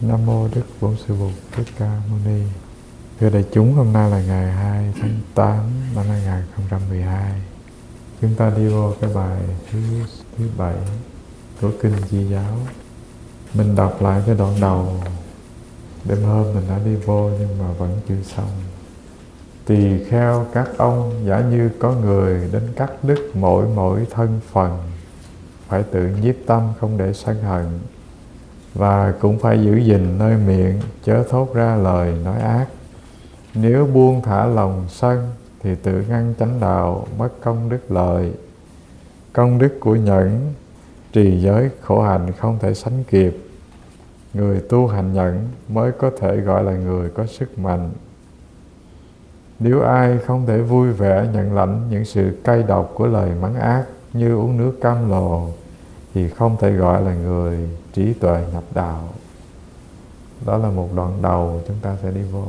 Nam mô Đức Bổn Sư Bụt Thích Ca Mâu Ni. Thưa đại chúng, hôm nay là ngày 2 tháng 8 năm 2012. Chúng ta đi vô cái bài thứ 7 của Kinh Di Giáo. Mình đọc lại cái đoạn đầu. Đêm hôm mình đã đi vô nhưng mà vẫn chưa xong. Tỳ kheo các ông giả như có người đến cắt đứt mỗi thân phần, phải tự nhiếp tâm không để sân hận, và cũng phải giữ gìn nơi miệng chớ thốt ra lời nói ác. Nếu buông thả lòng sân thì tự ngăn chánh đạo, mất công đức lợi. Công đức của nhẫn trì giới khổ hạnh không thể sánh kịp. Người tu hành nhẫn mới có thể gọi là người có sức mạnh. Nếu ai không thể vui vẻ nhận lãnh những sự cay độc của lời mắng ác như uống nước cam lồ, thì không thể gọi là người trí tuệ nhập đạo. Đó là một đoạn đầu chúng ta sẽ đi vô.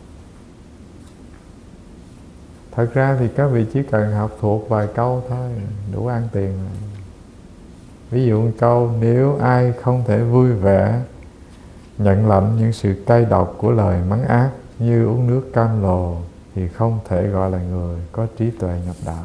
Thật ra thì các vị chỉ cần học thuộc vài câu thôi, đủ ăn tiền rồi. Ví dụ một câu: nếu ai không thể vui vẻ nhận lãnh những sự cay độc của lời mắng ác như uống nước cam lồ, thì không thể gọi là người có trí tuệ nhập đạo.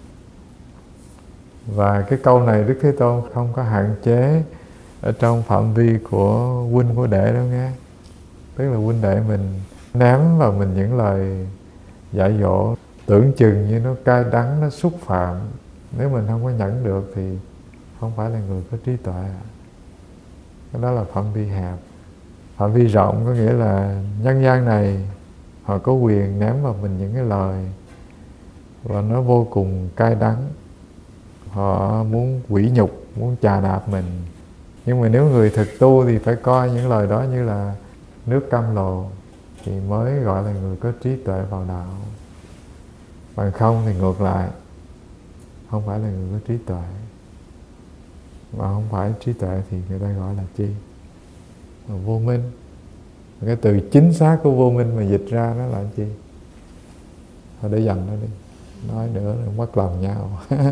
Và cái câu này Đức Thế Tôn không có hạn chế ở trong phạm vi của huynh của đệ đâu nghe. Tức là huynh đệ mình ném vào mình những lời dạy dỗ tưởng chừng như nó cay đắng, nó xúc phạm. Nếu mình không có nhẫn được thì không phải là người có trí tuệ. Cái đó là phạm vi hẹp. Phạm vi rộng có nghĩa là nhân gian này họ có quyền ném vào mình những cái lời và nó vô cùng cay đắng. Họ muốn quỷ nhục, muốn chà đạp mình. Nhưng mà nếu người thực tu thì phải coi những lời đó như là nước cam lồ, thì mới gọi là người có trí tuệ vào đạo. Bằng không thì ngược lại, không phải là người có trí tuệ. Mà không phải trí tuệ thì người ta gọi là chi? Là vô minh. Cái từ chính xác của vô minh mà dịch ra nó là chi? Thôi để dành nó đi, nói nữa là mất lòng nhau.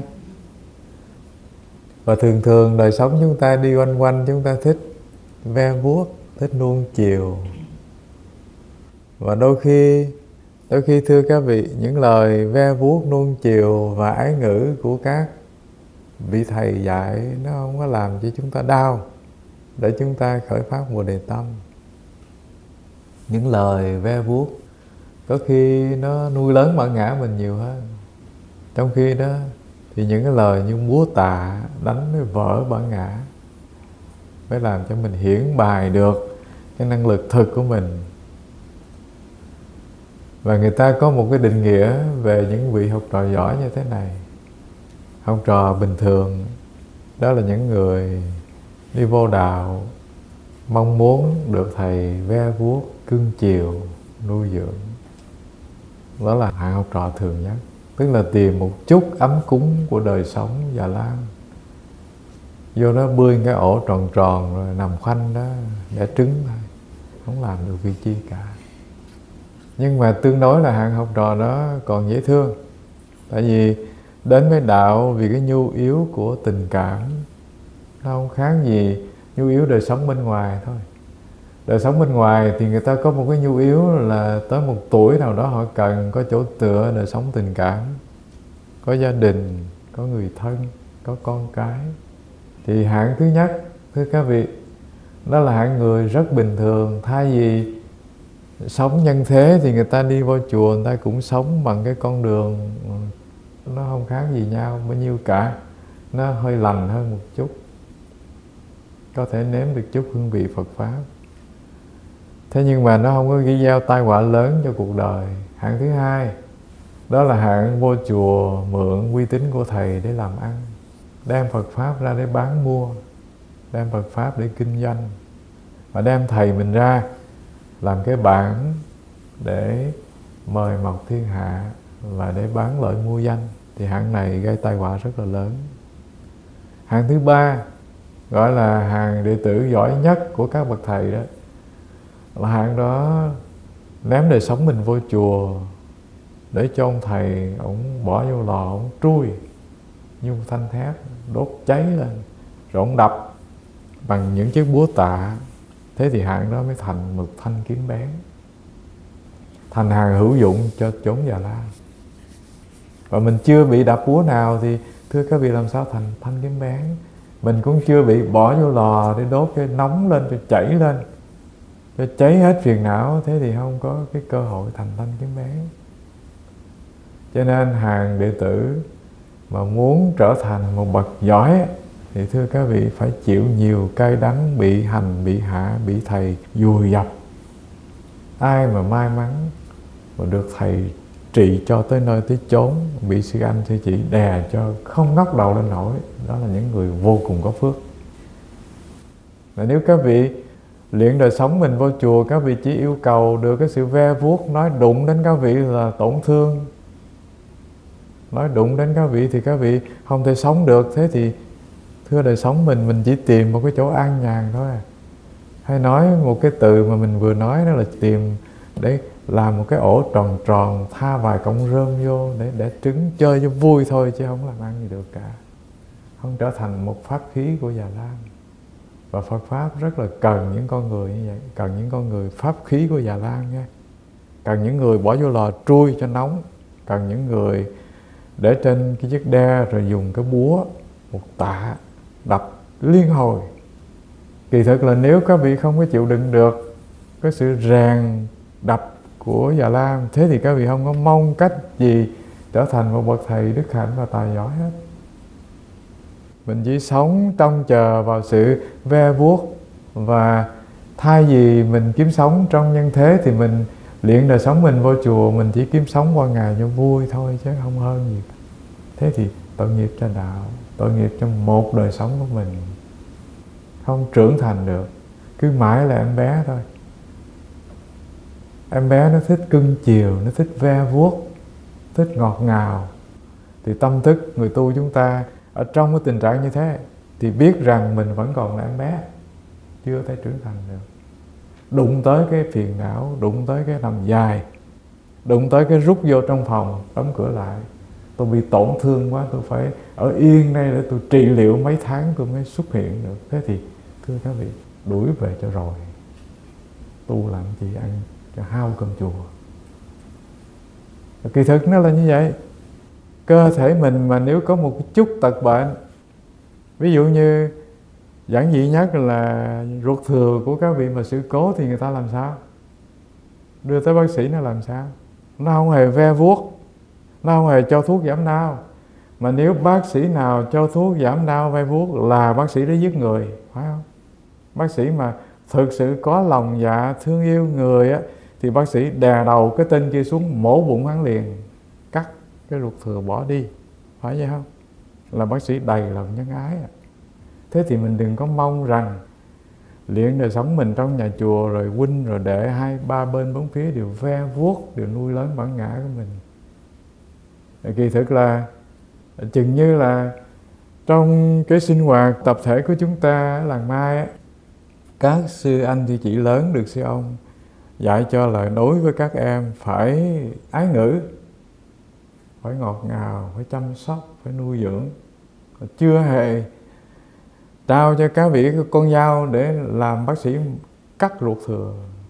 Và thường thường đời sống chúng ta đi quanh quanh, chúng ta thích ve vuốt, thích nuông chiều. Và đôi khi thưa các vị, những lời ve vuốt, nuông chiều và ái ngữ của các vị thầy dạy nó không có làm cho chúng ta đau, để chúng ta khởi phát Bồ Đề tâm. Những lời ve vuốt có khi nó nuôi lớn bản ngã mình nhiều hơn. Trong khi đó thì những cái lời như búa tạ đánh mới vỡ bản ngã, mới làm cho mình hiển bài được cái năng lực thực của mình. Và người ta có một cái định nghĩa về những vị học trò giỏi như thế này. Học trò bình thường đó là những người đi vô đạo, mong muốn được thầy ve vuốt, cưng chiều, nuôi dưỡng. Đó là hạng học trò thường nhất. Tức là tìm một chút ấm cúng của đời sống già lam, vô đó bươi cái ổ tròn tròn rồi nằm khoanh đó đẻ trứng thôi, không làm được việc chi cả. Nhưng mà tương đối là hạng học trò đó còn dễ thương. Tại vì đến với đạo vì cái nhu yếu của tình cảm, nó không khác gì nhu yếu đời sống bên ngoài thôi. Đời sống bên ngoài thì người ta có một cái nhu yếu là tới một tuổi nào đó họ cần có chỗ tựa đời sống tình cảm, có gia đình, có người thân, có con cái. Thì hạng thứ nhất, thưa các vị, đó là hạng người rất bình thường. Thay vì sống nhân thế thì người ta đi vô chùa, người ta cũng sống bằng cái con đường nó không khác gì nhau bao nhiêu cả. Nó hơi lành hơn một chút, có thể nếm được chút hương vị Phật Pháp. Thế nhưng mà nó không có gây gieo tai họa lớn cho cuộc đời. Hạng thứ hai, đó là hạng vô chùa mượn uy tín của thầy để làm ăn, đem Phật Pháp ra để bán mua, đem Phật Pháp để kinh doanh, và đem thầy mình ra làm cái bảng để mời mọc thiên hạ và để bán lợi mua danh. Thì hạng này gây tai họa rất là lớn. Hạng thứ ba, gọi là hàng đệ tử giỏi nhất của các bậc thầy đó, là hạng đó ném đời sống mình vô chùa để cho ông thầy ông bỏ vô lò, ông trui như một thanh thép, đốt cháy lên, rồi ông đập bằng những chiếc búa tạ Thế thì hạng đó mới thành một thanh kiếm bén, thành hàng hữu dụng cho chốn Già Lam. Và mình chưa bị đạp búa nào thì thưa các vị làm sao thành thanh kiếm bén. Mình cũng chưa bị bỏ vô lò để đốt cho nóng lên, cho chảy lên, cho cháy hết phiền não. Thế thì không có cái cơ hội thành thanh kiếm bén. Cho nên hàng đệ tử mà muốn trở thành một bậc giỏi thì thưa các vị phải chịu nhiều cay đắng, bị hành, bị hạ, bị thầy vùi dập. Ai mà may mắn mà được thầy trị cho tới nơi tới chốn, bị sư anh sư chị đè cho không ngóc đầu lên nổi, đó là những người vô cùng có phước. Và nếu các vị luyện đời sống mình vô chùa, các vị chỉ yêu cầu được cái sự ve vuốt, nói đụng đến các vị là tổn thương, nói đụng đến các vị thì các vị không thể sống được. Thế thì thưa đời sống mình chỉ tìm một cái chỗ an nhàn thôi à. Hay nói một cái từ mà mình vừa nói đó là tìm để làm một cái ổ tròn tròn, tha vài cọng rơm vô để trứng chơi cho vui thôi, chứ không làm ăn gì được cả. Không trở thành một pháp khí của Già Lam. Và Phật Pháp rất là cần những con người như vậy, cần những con người pháp khí của Già Lam nha. Cần những người bỏ vô lò trui cho nóng, cần những người để trên cái chiếc đe rồi dùng cái búa một tạ đập liên hồi. Kỳ thực là nếu các vị không có chịu đựng được cái sự rèn đập của Già Lam, thế thì các vị không có mong cách gì trở thành một bậc thầy đức hạnh và tài giỏi hết. Mình chỉ sống trông chờ vào sự ve vuốt, và thay vì mình kiếm sống trong nhân thế thì mình luyện đời sống mình vô chùa, mình chỉ kiếm sống qua ngày cho vui thôi chứ không hơn gì. Thế thì tội nghiệp cho đạo, tội nghiệp cho một đời sống của mình, không trưởng thành được, cứ mãi là em bé thôi. Em bé nó thích cưng chiều, nó thích ve vuốt, thích ngọt ngào. Thì tâm thức người tu chúng ta ở trong cái tình trạng như thế thì biết rằng mình vẫn còn là em bé, chưa thể trưởng thành được. Đụng tới cái phiền não, đụng tới cái nằm dài, đụng tới cái rút vô trong phòng, đóng cửa lại. Tôi bị tổn thương quá, tôi phải ở yên đây để tôi trị liệu mấy tháng tôi mới xuất hiện được. Thế thì thưa các vị, đuổi về cho rồi. Tu làm gì ăn cho hao cơm chùa. Kỳ thực nó là như vậy. Cơ thể mình mà nếu có một chút tật bệnh, ví dụ như giản dị nhất là ruột thừa của các vị mà sự cố thì người ta làm sao? Đưa tới bác sĩ nó làm sao? Nó không hề ve vuốt, nó không hề cho thuốc giảm đau. Mà nếu bác sĩ nào cho thuốc giảm đau ve vuốt là bác sĩ đó giết người, phải không? Bác sĩ mà thực sự có lòng dạ thương yêu người á, thì bác sĩ đè đầu cái tên kia xuống, mổ bụng hắn liền, cắt cái ruột thừa bỏ đi, phải vậy không? Là bác sĩ đầy lòng nhân ái. Thế thì mình đừng có mong rằng luyện đời sống mình trong nhà chùa rồi huynh rồi đệ hai ba bên bốn phía đều ve vuốt, đều nuôi lớn bản ngã của mình. Kỳ thực là chừng như là trong cái sinh hoạt tập thể của chúng ta ở làng Mai á, các sư anh chị lớn được sư ông dạy cho lời nói với các em phải ái ngữ, phải ngọt ngào, phải chăm sóc, phải nuôi dưỡng. Chưa hề trao cho các vị con dao để làm bác sĩ cắt ruột thừa.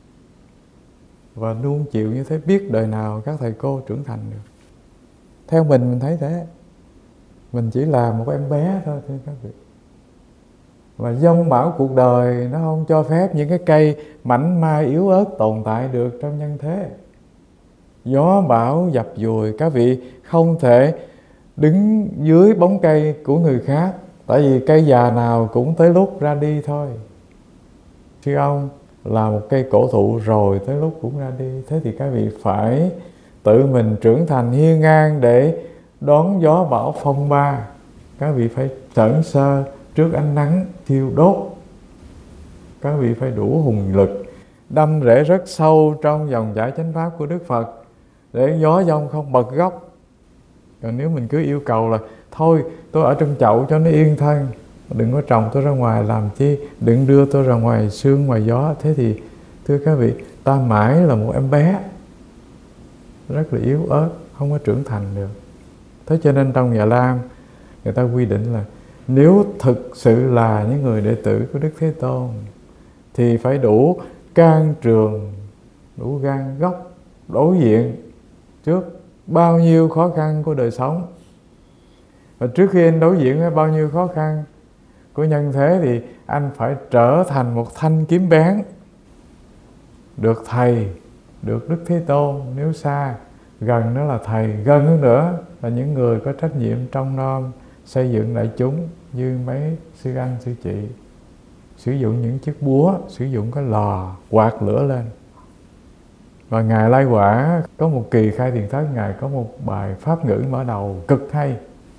Và nuông chịu như thế, biết đời nào các thầy cô trưởng thành được. Theo mình thấy thế. Mình chỉ là một em bé thôi thưa các vị. Và dông bão cuộc đời nó không cho phép những cái cây mảnh mai yếu ớt tồn tại được trong nhân thế. Gió bão dập dùi, các vị không thể đứng dưới bóng cây của người khác, tại vì cây già nào cũng tới lúc ra đi thôi. Sư ông là một cây cổ thụ rồi tới lúc cũng ra đi. Thế thì các vị phải tự mình trưởng thành hiên ngang để đón gió bão phong ba. Các vị phải sởn sơ trước ánh nắng thiêu đốt. Các vị phải đủ hùng lực, đâm rễ rất sâu trong dòng chảy chánh pháp của Đức Phật để gió giông không bật gốc. Còn nếu mình cứ yêu cầu là thôi tôi ở trong chậu cho nó yên thân, đừng có trồng tôi ra ngoài làm chi, đừng đưa tôi ra ngoài sương ngoài gió, thế thì thưa các vị, ta mãi là một em bé rất là yếu ớt, không có trưởng thành được. Thế cho nên trong Già Lam người ta quy định là nếu thực sự là những người đệ tử của Đức Thế Tôn thì phải đủ can trường, đủ gan góc đối diện trước bao nhiêu khó khăn của đời sống. Và trước khi anh đối diện với bao nhiêu khó khăn của nhân thế thì anh phải trở thành một thanh kiếm bén, được thầy, được Đức Thế Tôn nếu xa, gần đó là thầy, gần hơn nữa là những người có trách nhiệm trông nom xây dựng đại chúng như mấy sư anh sư chị, sử dụng những chiếc búa, sử dụng cái lò quạt lửa lên. Và Ngài Lai Quả có một kỳ khai thiền thất, Ngài có một bài pháp ngữ mở đầu cực hay.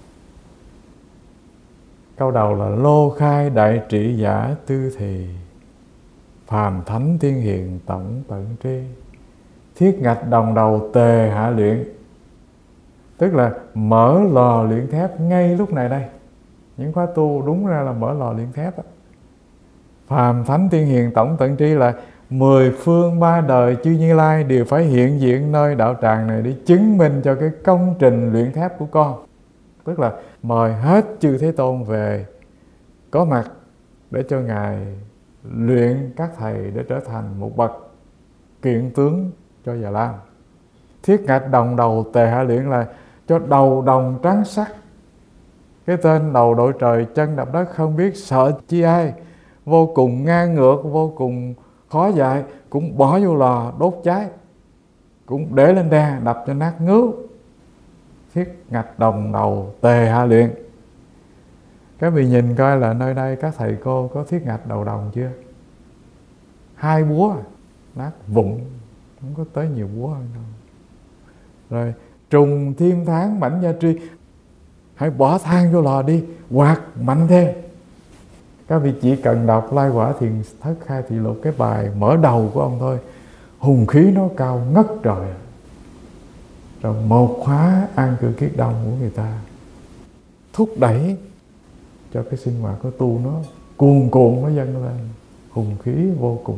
Câu đầu là lô khai đại trị giả tư thì, phàm thánh tiên hiền tổng tận tri, thiết ngạch đồng đầu tề hạ luyện. Tức là mở lò luyện thép ngay lúc này đây. Những khóa tu đúng ra là mở lò luyện thép. Phàm thánh tiên hiền tổng tận tri là 10 phương 3 đời chư Như Lai đều phải hiện diện nơi đạo tràng này để chứng minh cho cái công trình luyện thép của con. Tức là mời hết chư Thế Tôn về có mặt để cho Ngài luyện các thầy để trở thành một bậc kiện tướng cho Già Lam. Thiết ngạch đồng đầu tề hạ luyện là cho đầu đồng trắng sắc. Cái tên đầu đội trời chân đạp đất không biết sợ chi ai, vô cùng ngang ngược, vô cùng khó dạy, cũng bỏ vô lò đốt cháy, cũng để lên đe đập cho nát ngứa. Thiết ngạch đồng đầu tề hạ luyện. Các vị nhìn coi là nơi đây các thầy cô có thiết ngạch đầu đồng chưa? 2 búa nát vụn, không có tới nhiều búa hơn đâu. Rồi trùng thiên tháng mảnh gia tri, hãy bỏ than vô lò đi, quạt mạnh thêm. Các vị chỉ cần đọc Lai Quả Thiền Thất Khai Thị Lục, cái bài mở đầu của ông thôi, hùng khí nó cao ngất trời. Rồi một khóa an cư kiết đông của người ta thúc đẩy cho cái sinh hoạt của tu nó cuồn cuộn nó dâng lên, hùng khí vô cùng.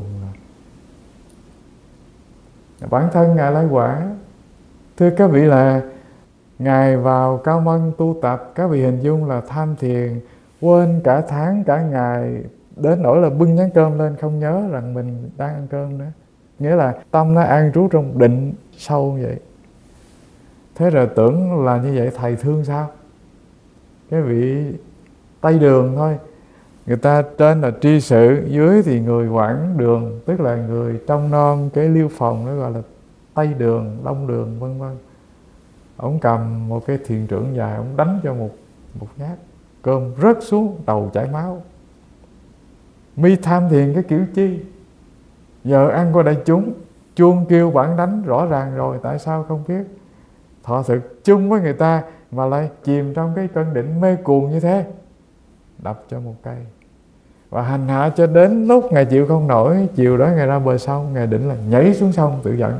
Bản thân Ngài Lai Quả, thưa các vị, là Ngài vào Cao Mân tu tập, các vị hình dung là tham thiền, quên cả tháng cả ngày, đến nỗi là bưng chén cơm lên không nhớ rằng mình đang ăn cơm nữa. Nghĩa là tâm nó an trú trong định sâu như vậy. Thế rồi tưởng là như vậy thầy thương sao? Cái vị Tây Đường thôi, người ta trên là tri sự, dưới thì người quản đường, tức là người trông nom cái liêu phòng, nó gọi là Tây Đường, Đông Đường, vân vân. Ông cầm một cái thiền trưởng dài, ông đánh cho một nhát, cơm rớt xuống, đầu chảy máu. Mi tham thiền cái kiểu chi? Giờ ăn qua đại chúng, chuông kêu bản đánh rõ ràng rồi, tại sao không biết? Thọ thực chung với người ta mà lại chìm trong cái cơn định mê cuồng như thế, đập cho một cây. Và hành hạ cho đến lúc Ngài chịu không nổi, chiều đó Ngài ra bờ sông, Ngài định là nhảy xuống sông tự giận.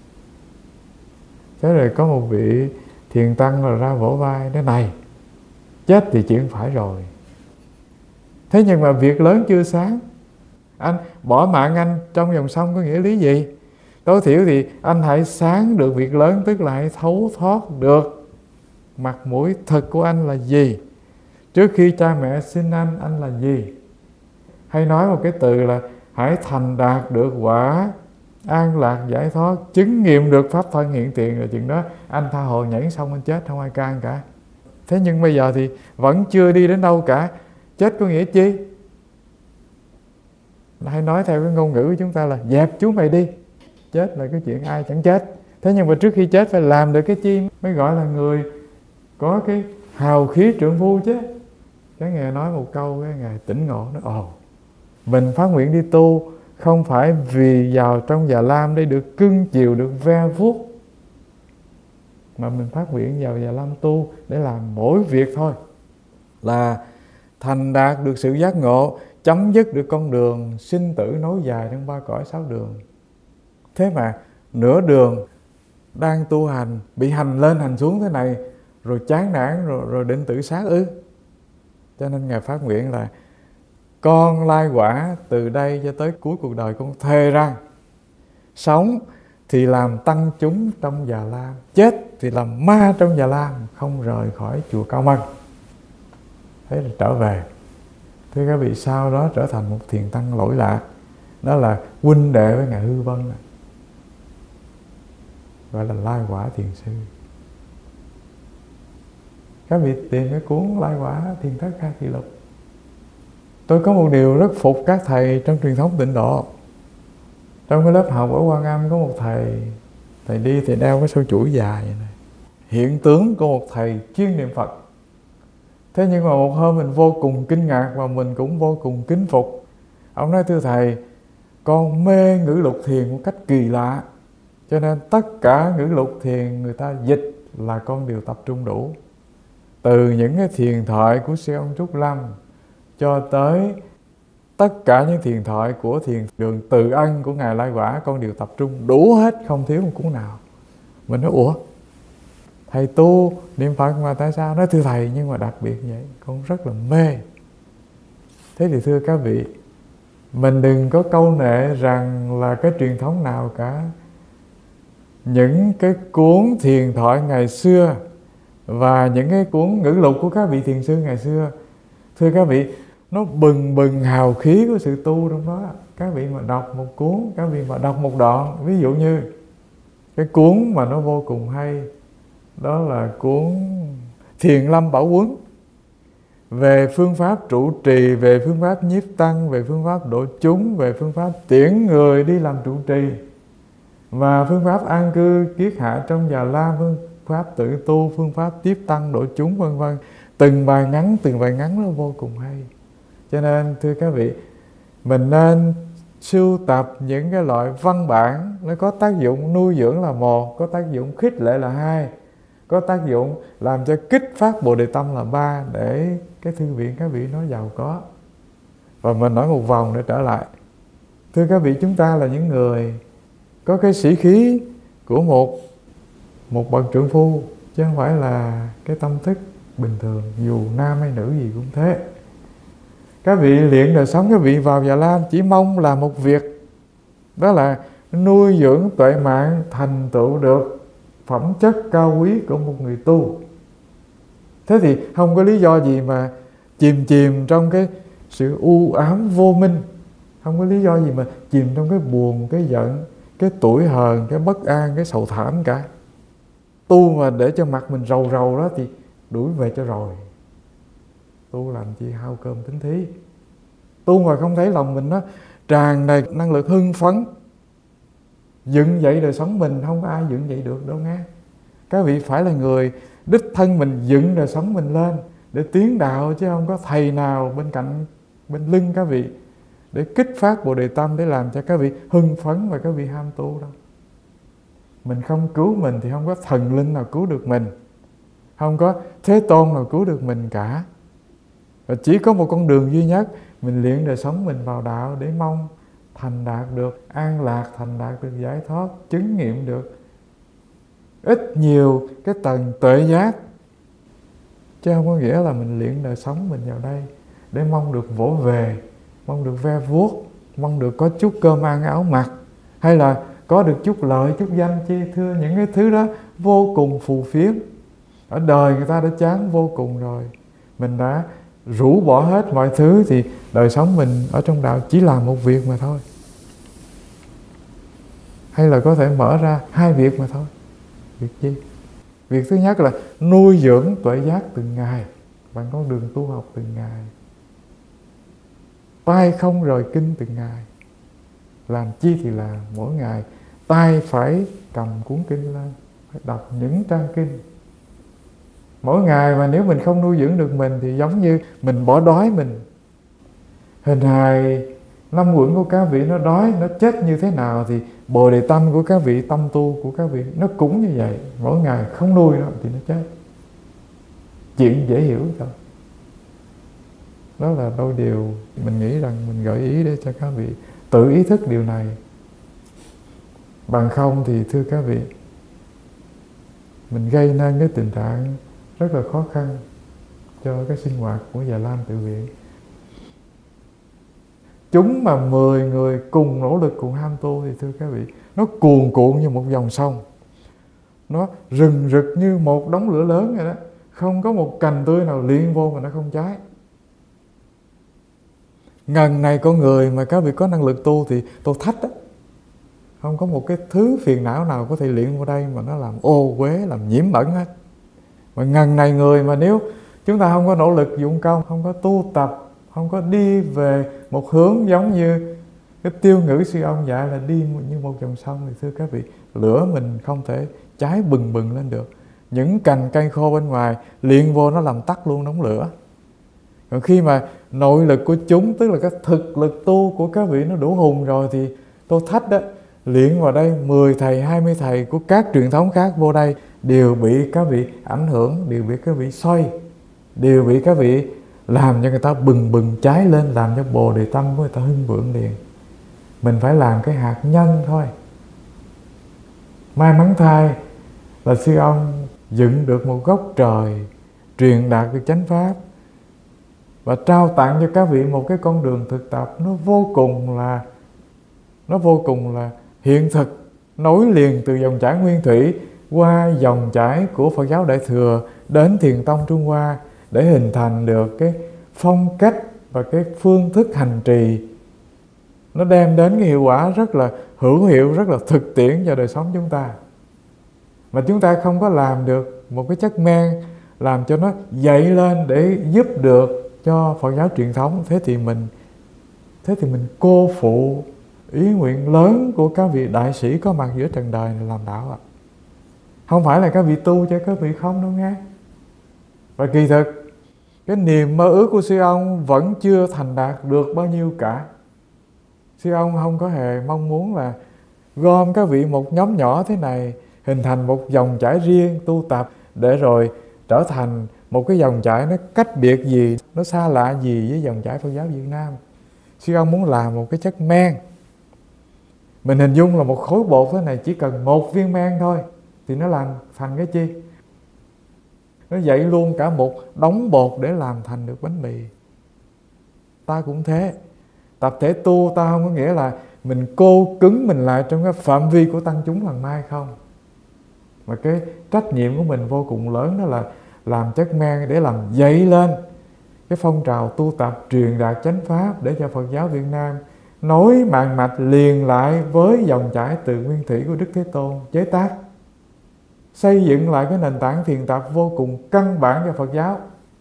Thế rồi có một vị thiền tăng rồi ra vỗ vai, nói này, chết thì chuyện phải rồi. Thế nhưng mà việc lớn chưa sáng, anh bỏ mạng anh trong dòng sông có nghĩa lý gì? Tối thiểu thì anh hãy sáng được việc lớn, tức là hãy thấu thoát được mặt mũi thực của anh là gì. Trước khi cha mẹ sinh anh là gì? Hay nói một cái từ là hãy thành đạt được quả an lạc giải thoát, chứng nghiệm được pháp thân hiện tiền, rồi chừng đó anh tha hồ nhảy xong anh chết, không ai can cả. Thế nhưng bây giờ thì vẫn chưa đi đến đâu cả. Chết có nghĩa chi? Hay nói theo cái ngôn ngữ của chúng ta là dẹp chú mày đi. Chết là cái chuyện ai chẳng chết. Thế nhưng mà trước khi chết phải làm được cái chi mới gọi là người có cái hào khí trượng phu chứ. Cái Ngài nói một câu, cái Ngài tỉnh ngộ, nói mình phát nguyện đi tu không phải vì vào trong Già Lam để được cưng chiều, được ve vuốt, mà mình phát nguyện vào Già Lam tu để làm mỗi việc thôi, là thành đạt được sự giác ngộ, chấm dứt được con đường sinh tử nối dài trong 3 cõi 6 đường. Thế mà nửa đường đang tu hành, bị hành lên hành xuống thế này, rồi chán nản, rồi định tự sát ư? Cho nên Ngài phát nguyện là con Lai Quả từ đây cho tới cuối cuộc đời con thề rằng sống thì làm tăng chúng trong Già Lam, chết thì làm ma trong Già Lam, không rời khỏi chùa Cao Mân. Thế là trở về. Thế các vị sau đó trở thành một thiền tăng lỗi lạc, Đó là huynh đệ với Ngài Hư Vân, gọi là Lai Quả Thiền Sư. Các vị tìm cái cuốn Lai Quả Thiền Thất Ca Kỳ Lục. Tôi có một điều rất phục các thầy trong truyền thống Tịnh Độ. Trong cái lớp học ở Quan Âm có một thầy đi thì đeo cái sâu chuỗi dài vậy này, hiện tướng của một thầy chuyên niệm Phật. Thế nhưng mà một hôm mình vô cùng kinh ngạc và mình cũng vô cùng kính phục. Ông nói: thưa thầy, con mê ngữ lục thiền một cách kỳ lạ, cho nên tất cả ngữ lục thiền người ta dịch là con đều tập trung đủ. Từ những cái thiền thoại của sư ông Trúc Lâm cho tới tất cả những thiền thoại của thiền đường Từ Ân của Ngài Lai Quả, con đều tập trung đủ hết, không thiếu một cuốn nào. Mình nói: ủa, thầy tu niệm Phật mà tại sao? Nói: thưa thầy, nhưng mà đặc biệt vậy, con rất là mê. Thế thì thưa các vị, mình đừng có câu nệ rằng là cái truyền thống nào cả. Những cái cuốn thiền thoại ngày xưa và những cái cuốn ngữ lục của các vị thiền sư ngày xưa, thưa các vị, nó bừng bừng hào khí của sự tu trong đó. Các vị mà đọc một cuốn, các vị mà đọc một đoạn, ví dụ như cái cuốn mà nó vô cùng hay, đó là cuốn Thiền Lâm Bảo Huấn, về phương pháp trụ trì, về phương pháp nhiếp tăng, về phương pháp độ chúng, về phương pháp tiễn người đi làm trụ trì, và phương pháp an cư kiết hạ trong Già Lam, phương pháp tự tu, phương pháp tiếp tăng độ chúng, vân vân. Từng bài ngắn nó vô cùng hay. Cho nên thưa các vị, mình nên sưu tập những cái loại văn bản nó có tác dụng nuôi dưỡng là một, có tác dụng khích lệ là hai, có tác dụng làm cho kích phát Bồ Đề Tâm là ba, để cái thư viện các vị nó giàu có. Và mình nói một vòng để trở lại. Thưa các vị, chúng ta là những người có cái sĩ khí của một bậc trượng phu, chứ không phải là cái tâm thức bình thường, dù nam hay nữ gì cũng thế. Các vị luyện đời sống, các vị vào Già Lam chỉ mong là một việc, đó là nuôi dưỡng tuệ mạng, thành tựu được phẩm chất cao quý của một người tu. Thế thì không có lý do gì mà chìm trong cái sự u ám vô minh, không có lý do gì mà chìm trong cái buồn, cái giận, cái tủi hờn, cái bất an, cái sầu thảm cả. Tu mà để cho mặt mình rầu đó thì đuổi về cho rồi. Tu làm chi hao cơm tính thí. Tu mà không thấy lòng mình nó tràn đầy năng lực hưng phấn, dựng dậy đời sống mình, không có ai dựng dậy được đâu nghe. Các vị phải là người đích thân mình dựng đời sống mình lên để tiến đạo, chứ không có thầy nào bên cạnh, bên lưng các vị để kích phát Bồ Đề Tâm, để làm cho các vị hưng phấn và các vị ham tu đâu. Mình không cứu mình thì không có thần linh nào cứu được mình, không có Thế Tôn nào cứu được mình cả. Và chỉ có một con đường duy nhất, mình luyện đời sống mình vào đạo để mong thành đạt được an lạc, thành đạt được giải thoát, chứng nghiệm được ít nhiều cái tầng tuệ giác. Chứ không có nghĩa là mình luyện đời sống mình vào đây để mong được vỗ về, mong được ve vuốt, mong được có chút cơm ăn áo mặc, hay là có được chút lợi, chút danh chi. Thưa, những cái thứ đó vô cùng phù phiếm. Ở đời người ta đã chán vô cùng rồi, mình đã rũ bỏ hết mọi thứ, thì đời sống mình ở trong đạo chỉ làm một việc mà thôi, hay là có thể mở ra hai việc mà thôi. Việc gì? Việc thứ nhất là nuôi dưỡng tuệ giác từng ngày bằng con đường tu học từng ngày, tay không rời kinh từng ngày. Làm chi thì là mỗi ngày tay phải cầm cuốn kinh lên, phải đọc những trang kinh mỗi ngày. Mà nếu mình không nuôi dưỡng được mình thì giống như mình bỏ đói mình. Hình hài năm uẩn của các vị nó đói, nó chết như thế nào thì Bồ Đề Tâm của các vị, tâm tu của các vị nó cũng như vậy. Mỗi ngày không nuôi nó thì nó chết. Chuyện dễ hiểu thôi. Đó là đôi điều mình nghĩ rằng mình gợi ý để cho các vị tự ý thức điều này. Bằng không thì thưa các vị, mình gây nên cái tình trạng rất là khó khăn cho cái sinh hoạt của Già Lam Tự Viện. Chúng mà 10 người cùng nỗ lực, cùng ham tu thì thưa các vị, nó cuồn cuộn như một dòng sông, nó rừng rực như một đống lửa lớn vậy đó. Không có một cành tươi nào liệng vô mà nó không cháy. Ngần này con người mà các vị có năng lực tu thì tôi thách đó. Không có một cái thứ phiền não nào có thể luyện vào đây mà nó làm ô uế, làm nhiễm bẩn hết. Mà ngần này người mà nếu chúng ta không có nỗ lực dụng công, không có tu tập, không có đi về một hướng giống như cái tiêu ngữ sư ông dạy là đi như một dòng sông, thì thưa các vị, lửa mình không thể cháy bừng bừng lên được. Những cành cây khô bên ngoài liền vô nó làm tắt luôn đống lửa. Còn khi mà nội lực của chúng, tức là cái thực lực tu của các vị nó đủ hùng rồi, thì tôi thách đó, luyện vào đây 10 thầy, 20 thầy của các truyền thống khác vô đây đều bị các vị ảnh hưởng, đều bị các vị xoay, đều bị các vị làm cho người ta bừng bừng cháy lên, làm cho bồ đề tâm của người ta hưng vượng liền. Mình phải làm cái hạt nhân thôi. May mắn thay là sư ông dựng được một gốc trời, truyền đạt được chánh pháp và trao tặng cho các vị một cái con đường thực tập nó vô cùng là hiện thực, nối liền từ dòng chảy nguyên thủy qua dòng chảy của Phật giáo Đại Thừa đến Thiền tông Trung Hoa, để hình thành được cái phong cách và cái phương thức hành trì nó đem đến cái hiệu quả rất là hữu hiệu, rất là thực tiễn cho đời sống chúng ta. Mà chúng ta không có làm được một cái chất men làm cho nó dậy lên để giúp được cho Phật giáo truyền thống, thế thì mình cô phụ ý nguyện lớn của các vị đại sĩ có mặt giữa trần đời này làm đạo ạ. Không phải là các vị tu cho các vị không đâu nghe. Và kỳ thực cái niềm mơ ước của sư ông vẫn chưa thành đạt được bao nhiêu cả. Sư ông không có hề mong muốn là gom các vị một nhóm nhỏ thế này, hình thành một dòng chảy riêng tu tập, để rồi trở thành một cái dòng chảy nó cách biệt gì, nó xa lạ gì với dòng chảy Phật giáo Việt Nam. Sư ông muốn làm một cái chất men. Mình hình dung là một khối bột thế này, chỉ cần một viên men thôi thì nó làm thành cái chi? Nó dậy luôn cả một đống bột để làm thành được bánh mì. Ta cũng thế. Tập thể tu ta không có nghĩa là mình cô cứng mình lại trong cái phạm vi của tăng chúng lần mai không. Mà cái trách nhiệm của mình vô cùng lớn, đó là làm chất men để làm dậy lên cái phong trào tu tập truyền đạt chánh pháp, để cho Phật giáo Việt Nam nối mạng mạch liền lại với dòng chảy từ nguyên thủy của Đức Thế Tôn chế tác, xây dựng lại cái nền tảng thiền tập vô cùng căn bản cho Phật giáo.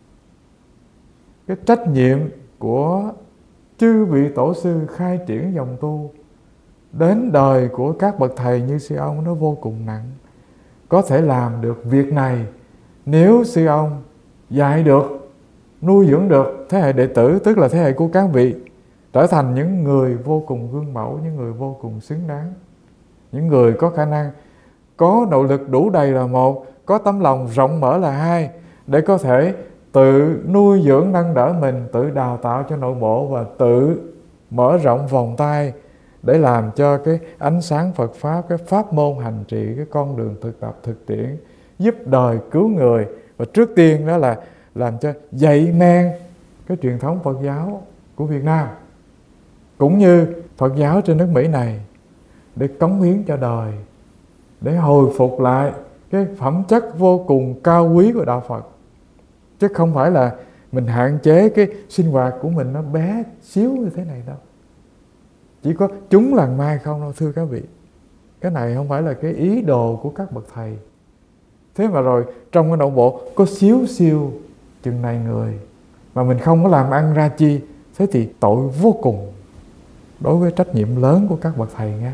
Cái trách nhiệm của chư vị tổ sư khai triển dòng tu đến đời của các bậc thầy như sư ông nó vô cùng nặng. Có thể làm được việc này nếu sư ông dạy được, nuôi dưỡng được thế hệ đệ tử, tức là thế hệ của các vị, trở thành những người vô cùng gương mẫu, những người vô cùng xứng đáng, những người có khả năng, có nội lực đủ đầy là một, có tấm lòng rộng mở là hai, để có thể tự nuôi dưỡng nâng đỡ mình, tự đào tạo cho nội bộ và tự mở rộng vòng tay để làm cho cái ánh sáng Phật Pháp, cái pháp môn hành trì, cái con đường thực tập thực tiễn giúp đời cứu người. Và trước tiên đó là làm cho dậy men cái truyền thống Phật giáo của Việt Nam cũng như Phật giáo trên nước Mỹ này, để cống hiến cho đời, để hồi phục lại cái phẩm chất vô cùng cao quý của đạo Phật. Chứ không phải là mình hạn chế cái sinh hoạt của mình nó bé xíu như thế này đâu. Chỉ có chúng lần mai không đâu thưa các vị. Cái này không phải là cái ý đồ của các bậc thầy. Thế mà rồi trong cái nội bộ có xíu xiu chừng này người mà mình không có làm ăn ra chi, thế thì tội vô cùng đối với trách nhiệm lớn của các bậc thầy nghe.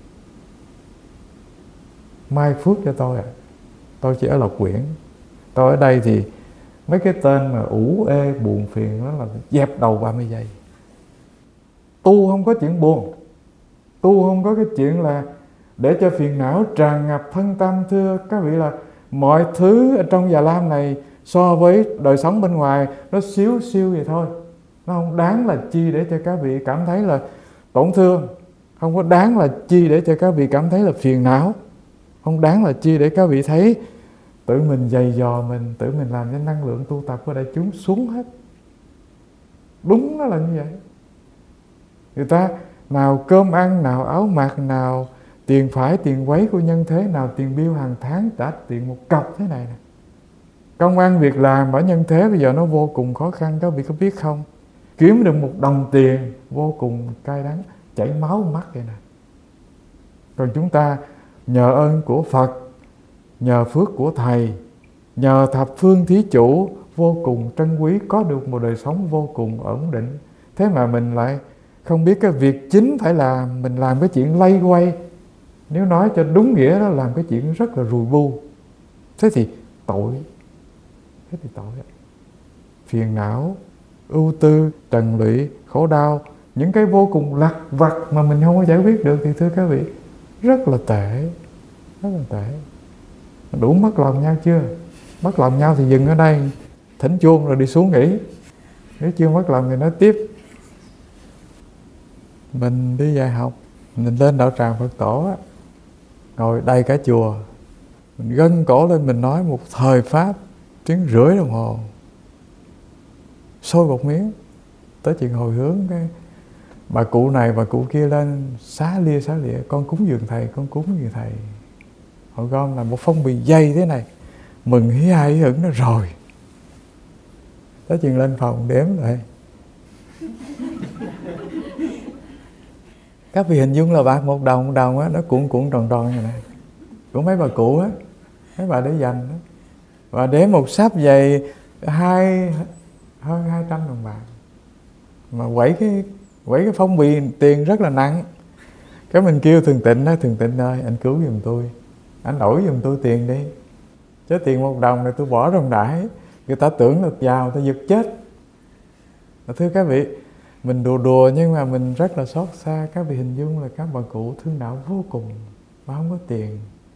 Mai phước cho tôi ạ. Tôi chỉ ở Lộc Quyển. Tôi ở đây thì mấy cái tên mà ủ ê buồn phiền đó là dẹp đầu 30 giây. Tu không có chuyện buồn, tu không có cái chuyện là để cho phiền não tràn ngập thân tâm. Thưa các vị, là mọi thứ ở trong Già Lam này so với đời sống bên ngoài nó xíu xiu vậy thôi. Nó không đáng là chi để cho các vị cảm thấy là tổn thương, không có đáng là chi để cho các vị cảm thấy là phiền não, không đáng là chi để các vị thấy tự mình dày dò mình, tự mình làm cho năng lượng tu tập của đại chúng xuống hết. Đúng nó là như vậy. Người ta nào cơm ăn, nào áo mặc, nào tiền phải tiền quấy của nhân thế, nào tiền bill hàng tháng trả tiền một cọc thế này nè. Công ăn việc làm ở nhân thế bây giờ nó vô cùng khó khăn, các vị có biết không? kiếm được một đồng tiền vô cùng cay đắng, chảy máu mắt vậy nè. Còn chúng ta nhờ ơn của Phật, nhờ phước của Thầy, nhờ thập phương thí chủ vô cùng trân quý, có được một đời sống vô cùng ổn định. Thế mà mình lại không biết cái việc chính phải làm, mình làm cái chuyện lay quay. Nếu nói cho đúng nghĩa đó, làm cái chuyện rất là rùi bu. Thế thì tội. Thế thì tội. Phiền não, ưu tư, trần lụy, khổ đau, những cái vô cùng lặt vặt mà mình không có giải quyết được, thì thưa các vị, rất là tệ. Rất là tệ. Đủ mất lòng nhau chưa? Mất lòng nhau thì dừng ở đây, thỉnh chuông rồi đi xuống nghỉ. Nếu chưa mất lòng thì nói tiếp. Mình đi dạy học, mình lên đạo tràng Phật tổ á, ngồi đầy cả chùa, mình gân cổ lên mình nói một thời pháp 1,5 tiếng đồng hồ, sôi một miếng. Tới chuyện hồi hướng, cái bà cụ này bà cụ kia lên xá lìa, con cúng dường thầy, con cúng dường thầy. Họ gom là một phong bì dày thế này, mừng hí hài hí hửng nó rồi. Tới chuyện lên phòng đếm lại. Các vị hình dung là bạc một đồng á, nó cuộn tròn như này, của mấy bà cụ á, mấy bà để dành đó. Và đếm một sáp dày hơn 200 đồng bạc, mà quẩy cái phong bì tiền rất là nặng. Cái mình kêu Thường Tịnh đó, Thường Tịnh ơi, anh cứu giùm tôi, anh đổi giùm tôi tiền đi, chứ tiền 1 đồng này tôi bỏ rộng rãi, người ta tưởng là giàu, ta giật chết. Thưa các vị, mình đùa nhưng mà mình rất là xót xa. Các vị hình dung là các bà cụ thương đạo vô cùng mà không có tiền.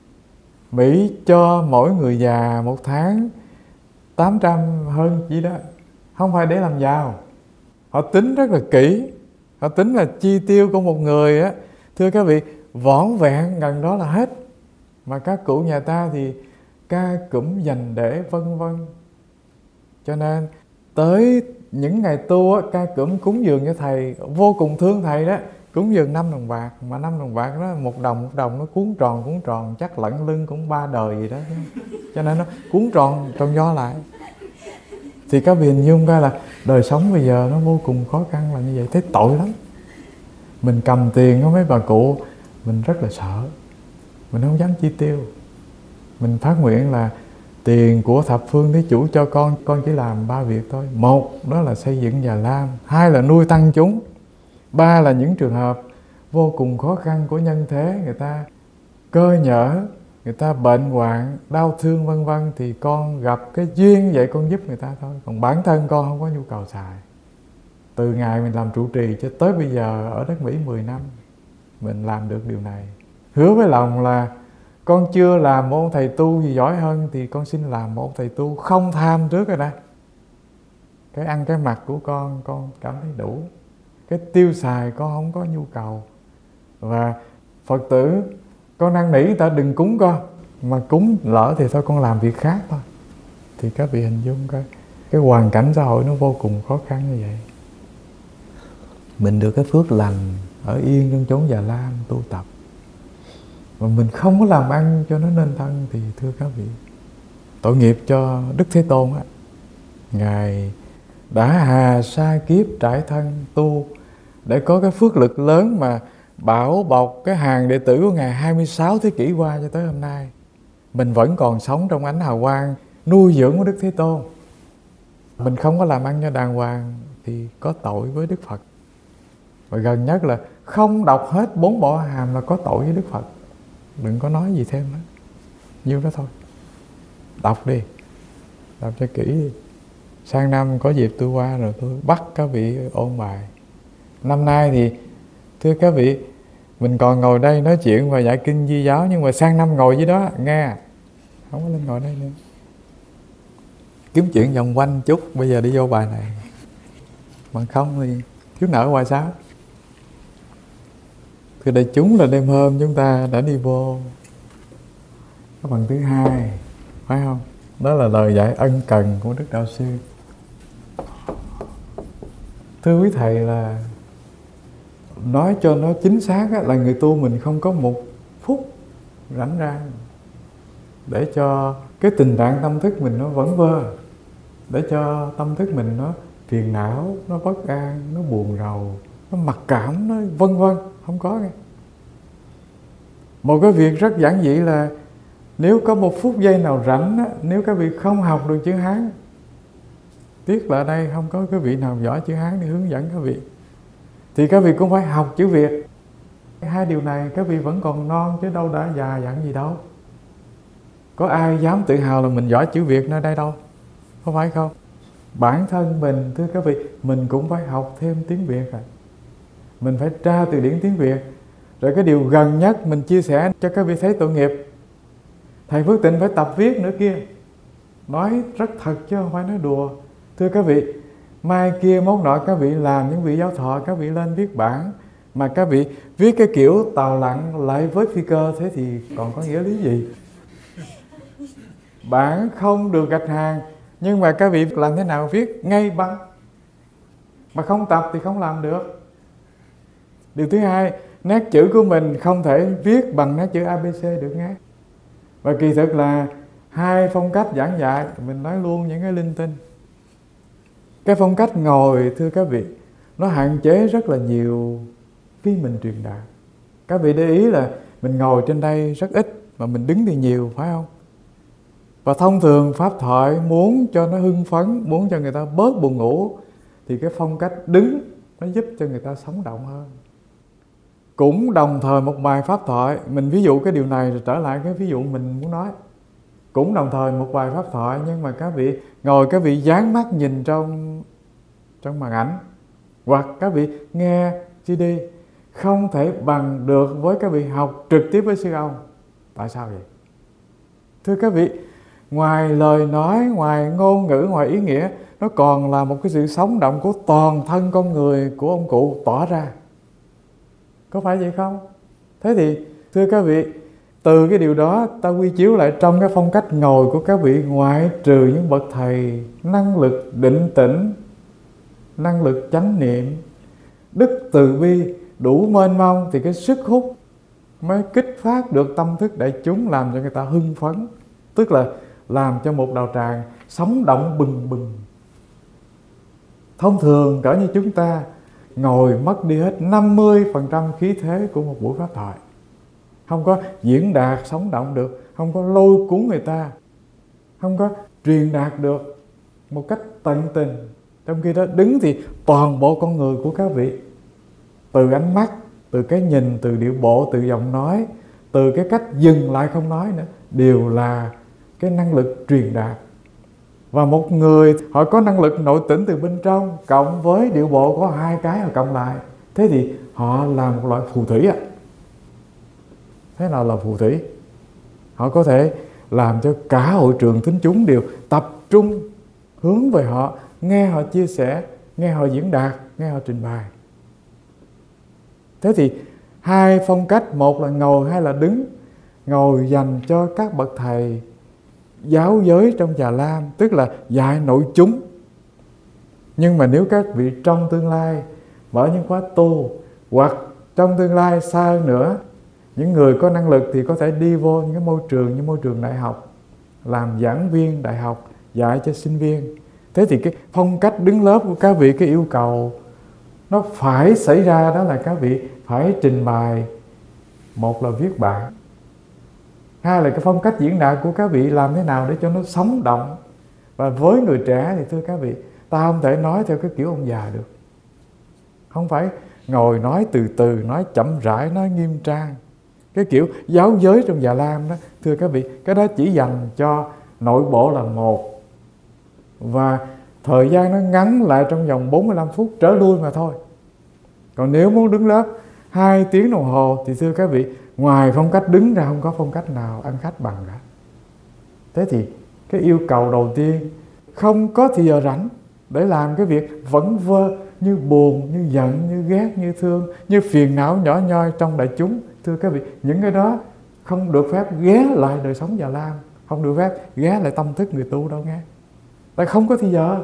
Mỹ cho mỗi người già 1 tháng 800 hơn chỉ đó, không phải để làm giàu. Họ tính rất là kỹ, họ tính là chi tiêu của một người á, thưa các vị, vỏn vẹn gần đó là hết. Mà các cụ nhà ta thì ca cụm dành để vân vân. Cho nên tới những ngày tu á, ca cụm cúng dường cho thầy, vô cùng thương thầy đó, cúng dường 5 đồng bạc. Mà 5 đồng bạc đó, 1 đồng nó cuốn tròn, chắc lẫn lưng cũng 3 đời gì đó. Cho nên nó cuốn tròn do lại. Thì các vị hình dung ra là đời sống bây giờ nó vô cùng khó khăn là như vậy. Thế tội lắm. Mình cầm tiền của mấy bà cụ, mình rất là sợ, mình không dám chi tiêu. Mình phát nguyện là tiền của thập phương thí chủ cho con chỉ làm 3 việc thôi. 1 đó là xây dựng Già Lam, 2 là nuôi tăng chúng, 3 là những trường hợp vô cùng khó khăn của nhân thế, người ta cơ nhở, người ta bệnh hoạn, đau thương vân vân, thì con gặp cái duyên vậy con giúp người ta thôi. Còn bản thân con không có nhu cầu xài. Từ ngày mình làm trụ trì cho tới bây giờ ở đất Mỹ 10 năm, mình làm được điều này. Hứa với lòng là con chưa làm một ông thầy tu gì giỏi hơn thì con xin làm một ông thầy tu không tham trước rồi đó. Cái ăn cái mặc của con cảm thấy đủ. Cái tiêu xài con không có nhu cầu. Và Phật tử con năn nỉ người ta đừng cúng con, mà cúng lỡ thì thôi con làm việc khác thôi. Thì các vị hình dung cái hoàn cảnh xã hội nó vô cùng khó khăn như vậy. Mình được cái phước lành ở yên trong chốn Già Lam tu tập, mà mình không có làm ăn cho nó nên thân, thì thưa các vị, tội nghiệp cho Đức Thế Tôn á. Ngài đã hà sa kiếp trải thân tu để có cái phước lực lớn mà bảo bọc cái hàng đệ tử của Ngài 26 thế kỷ qua cho tới hôm nay. Mình vẫn còn sống trong ánh hào quang nuôi dưỡng của Đức Thế Tôn. Mình không có làm ăn cho đàng hoàng thì có tội với Đức Phật. Và gần nhất là không đọc hết 4 bộ hàm là có tội với Đức Phật. Đừng có nói gì thêm nữa, nhiêu đó thôi. Đọc đi, đọc cho kỹ đi. Sang năm có dịp tôi qua rồi tôi bắt các vị ôn bài. Năm nay thì thưa các vị, mình còn ngồi đây nói chuyện và dạy kinh Di giáo, nhưng mà sang năm ngồi dưới đó nghe, không có lên ngồi đây nữa. Kiếm chuyện vòng quanh chút, bây giờ đi vô bài này. Bằng không thì thiếu nợ hoài sao. Thì đại chúng là đêm hôm chúng ta đã đi vô cái phần thứ 2, phải không? Đó là lời dạy ân cần của Đức Đạo Sư. Thưa quý thầy, là nói cho nó chính xác là người tu mình không có một phút rảnh rang để cho cái tình trạng tâm thức mình nó vẩn vơ, để cho tâm thức mình nó phiền não, nó bất an, nó buồn rầu, nó mặc cảm, nó vân vân. Không có nghe. Một cái việc rất giản dị là nếu có một phút giây nào rảnh á, nếu các vị không học được chữ Hán, tiếc là ở đây không có cái vị nào giỏi chữ Hán để hướng dẫn các vị, thì các vị cũng phải học chữ Việt. Hai điều này các vị vẫn còn non chứ đâu đã già dặn gì đâu. Có ai dám tự hào là mình giỏi chữ Việt nơi đây đâu, có phải không? Bản thân mình, thưa các vị, mình cũng phải học thêm tiếng Việt à. Mình phải tra từ điển tiếng Việt. Rồi cái điều gần nhất mình chia sẻ cho các vị thấy tội nghiệp, thầy Phước Tịnh phải tập viết nữa kia. Nói rất thật chứ không phải nói đùa. Thưa các vị, mai kia mốt nọ các vị làm những vị giáo thọ, các vị lên viết bản, mà các vị viết cái kiểu tàu lặn lại với phi cơ, thế thì còn có nghĩa lý gì? Bản không được gạch hàng, nhưng mà các vị làm thế nào viết ngay băng. Mà không tập thì không làm được. Điều thứ hai, nét chữ của mình không thể viết bằng nét chữ ABC được nghe. Và kỳ thực là hai phong cách giảng dạy, mình nói luôn những cái linh tinh. Cái phong cách ngồi, thưa các vị, nó hạn chế rất là nhiều khi mình truyền đạt. Các vị để ý là mình ngồi trên đây rất ít, mà mình đứng thì nhiều, phải không? Và thông thường pháp thoại muốn cho nó hưng phấn, muốn cho người ta bớt buồn ngủ, thì cái phong cách đứng nó giúp cho người ta sống động hơn. Cũng đồng thời một bài pháp thoại, mình ví dụ cái điều này rồi trở lại cái ví dụ mình muốn nói. Cũng đồng thời một bài pháp thoại, nhưng mà các vị ngồi, các vị dán mắt nhìn trong màn ảnh, hoặc các vị nghe CD, không thể bằng được với các vị học trực tiếp với sư ông. Tại sao vậy? Thưa các vị, ngoài lời nói, ngoài ngôn ngữ, ngoài ý nghĩa, nó còn là một cái sự sống động của toàn thân con người của ông cụ tỏ ra. Có phải vậy không? Thế thì thưa các vị, từ cái điều đó ta quy chiếu lại trong cái phong cách ngồi của các vị, ngoại trừ những bậc thầy năng lực định tĩnh, năng lực chánh niệm, đức từ bi đủ mênh mông, thì cái sức hút mới kích phát được tâm thức đại chúng, làm cho người ta hưng phấn, tức là làm cho một đạo tràng sống động bừng bừng. Thông thường cỡ như chúng ta ngồi mất đi hết 50% khí thế của một buổi pháp thoại, không có diễn đạt sống động được, không có lôi cuốn người ta, không có truyền đạt được một cách tận tình. Trong khi đó đứng thì toàn bộ con người của các vị, từ ánh mắt, từ cái nhìn, từ điệu bộ, từ giọng nói, từ cái cách dừng lại không nói nữa, đều là cái năng lực truyền đạt. Và một người họ có năng lực nội tỉnh từ bên trong, cộng với điệu bộ có hai cái họ cộng lại, thế thì họ là một loại phù thủy ạ. Thế nào là phù thủy? Họ có thể làm cho cả hội trường thính chúng đều tập trung hướng về họ, nghe họ chia sẻ, nghe họ diễn đạt, nghe họ trình bày. Thế thì hai phong cách, một là ngồi, hai là đứng. Ngồi dành cho các bậc thầy giáo giới trong Già Lam, tức là dạy nội chúng. Nhưng mà nếu các vị trong tương lai mở những khóa tu, hoặc trong tương lai xa hơn nữa, những người có năng lực thì có thể đi vô những cái môi trường như môi trường đại học, làm giảng viên đại học, dạy cho sinh viên. Thế thì cái phong cách đứng lớp của các vị, cái yêu cầu nó phải xảy ra, đó là các vị phải trình bày, một là viết bản, hai là cái phong cách diễn đạt của các vị làm thế nào để cho nó sống động. Và với người trẻ thì thưa các vị, ta không thể nói theo cái kiểu ông già được. Không phải ngồi nói từ từ, nói chậm rãi, nói nghiêm trang. Cái kiểu giáo giới trong Già Lam đó, thưa các vị, cái đó chỉ dành cho nội bộ là một, và thời gian nó ngắn lại trong vòng 45 phút trở lui mà thôi. Còn nếu muốn đứng lớp 2 tiếng đồng hồ thì thưa các vị, ngoài phong cách đứng ra không có phong cách nào ăn khách bằng cả. Thế thì cái yêu cầu đầu tiên, không có thì giờ rảnh để làm cái việc vẩn vơ như buồn, như giận, như ghét, như thương, như phiền não nhỏ nhoi trong đại chúng. Thưa các vị, những cái đó không được phép ghé lại đời sống Già Lam, không được phép ghé lại tâm thức người tu đâu nghe. Tại không có thì giờ.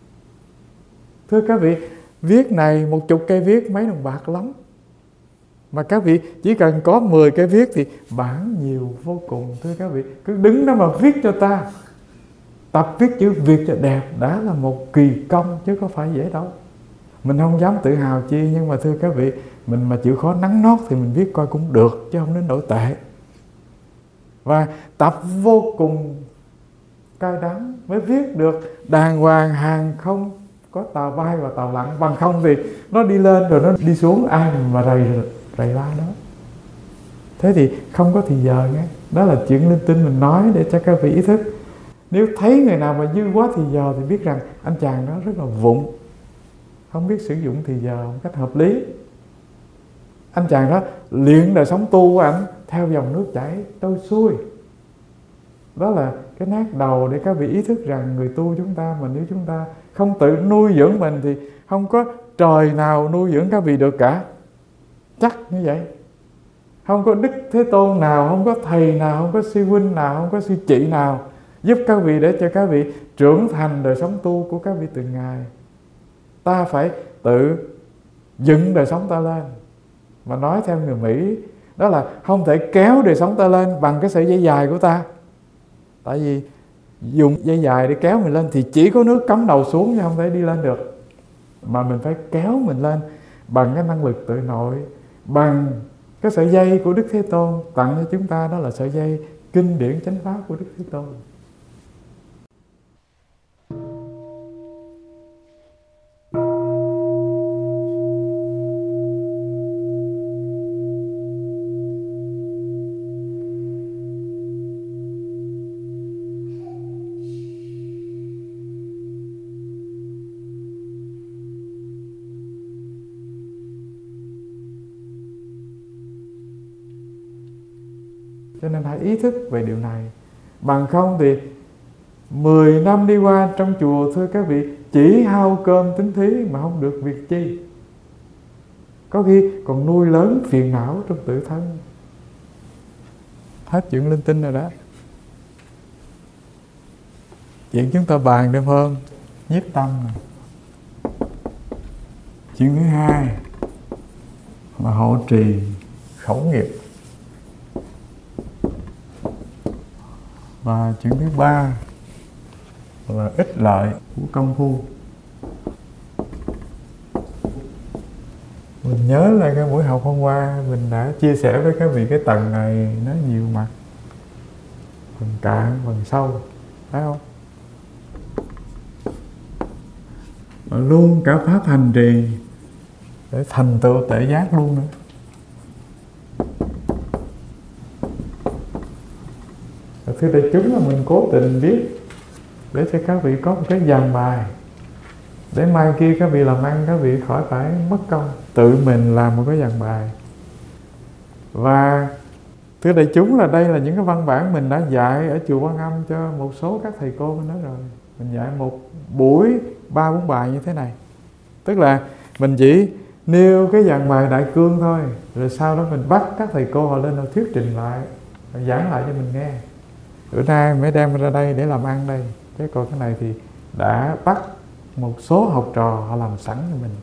Thưa các vị, viết này 10 cây viết mấy đồng bạc lắm. Mà các vị chỉ cần có 10 cây viết thì bản nhiều vô cùng. Thưa các vị, cứ đứng đó mà viết cho ta. Tập viết chữ Việt cho đẹp đã là một kỳ công chứ có phải dễ đâu. Mình không dám tự hào chi, nhưng mà thưa các vị, mình mà chịu khó nắn nót thì mình viết coi cũng được, chứ không đến nỗi tệ. Và tập vô cùng cay đắng mới viết được đàng hoàng, hàng không có tàu bay và tàu lặn. Bằng không thì nó đi lên rồi nó đi xuống, ai mà rầy la đó. Thế thì không có thì giờ nghe. Đó là chuyện linh tinh mình nói để cho các vị ý thức. Nếu thấy người nào mà dư quá thì giờ thì biết rằng anh chàng đó rất là vụng, không biết sử dụng thì giờ một cách hợp lý. Anh chàng đó luyện đời sống tu của anh theo dòng nước chảy trôi xuôi. Đó là cái nát đầu để các vị ý thức rằng người tu chúng ta, mà nếu chúng ta không tự nuôi dưỡng mình thì không có trời nào nuôi dưỡng các vị được cả. Chắc như vậy. Không có Đức Thế Tôn nào, không có thầy nào, không có sư huynh nào, không có sư chị nào giúp các vị để cho các vị trưởng thành đời sống tu của các vị từng ngày. Ta phải tự dựng đời sống ta lên. Mà nói theo người Mỹ, đó là không thể kéo đời sống ta lên bằng cái sợi dây dài của ta. Tại vì dùng dây dài để kéo mình lên thì chỉ có nước cắm đầu xuống chứ không thể đi lên được. Mà mình phải kéo mình lên bằng cái năng lực tự nội, bằng cái sợi dây của Đức Thế Tôn tặng cho chúng ta, đó là sợi dây kinh điển chánh pháp của Đức Thế Tôn. Cho nên hãy ý thức về điều này. Bằng không thì 10 năm đi qua trong chùa, thưa các vị, chỉ hao cơm tính thí mà không được việc chi. Có khi còn nuôi lớn phiền não trong tự thân. Hết chuyện linh tinh rồi đó. Chuyện chúng ta bàn đêm hôm, nhiếp tâm này. Chuyện thứ hai là hộ trì khẩu nghiệp. Và chuyện thứ ba là ích lợi của công phu. Mình nhớ lại cái buổi học hôm qua, mình đã chia sẻ với các vị cái tầng này nó nhiều mặt, phần cạn, phần sâu, phải không? Và luôn cả pháp hành trì để thành tựu tệ giác luôn nữa. Thưa đại chúng, là mình cố tình viết để cho các vị có một cái dàn bài, để mai kia các vị làm ăn các vị khỏi phải mất công tự mình làm một cái dàn bài. Và thưa đại chúng, là đây là những cái văn bản mình đã dạy ở chùa Quan Âm cho một số các thầy cô bên đó rồi. Mình dạy một buổi 3-4 bài như thế này. Tức là mình chỉ nêu cái dàn bài đại cương thôi, rồi sau đó mình bắt các thầy cô họ lên họ thuyết trình lại, họ giảng lại cho mình nghe. Bữa nay mới đem ra đây để làm ăn đây. Chứ còn cái này thì đã bắt một số học trò họ làm sẵn cho mình.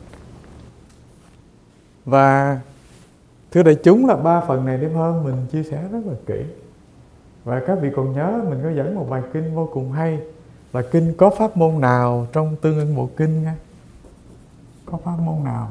Và thưa đại chúng, là 3 phần này đêm hôm mình chia sẻ rất là kỹ. Và các vị còn nhớ mình có dẫn một bài kinh vô cùng hay, là kinh có pháp môn nào trong tương ưng bộ kinh nha. Có pháp môn nào?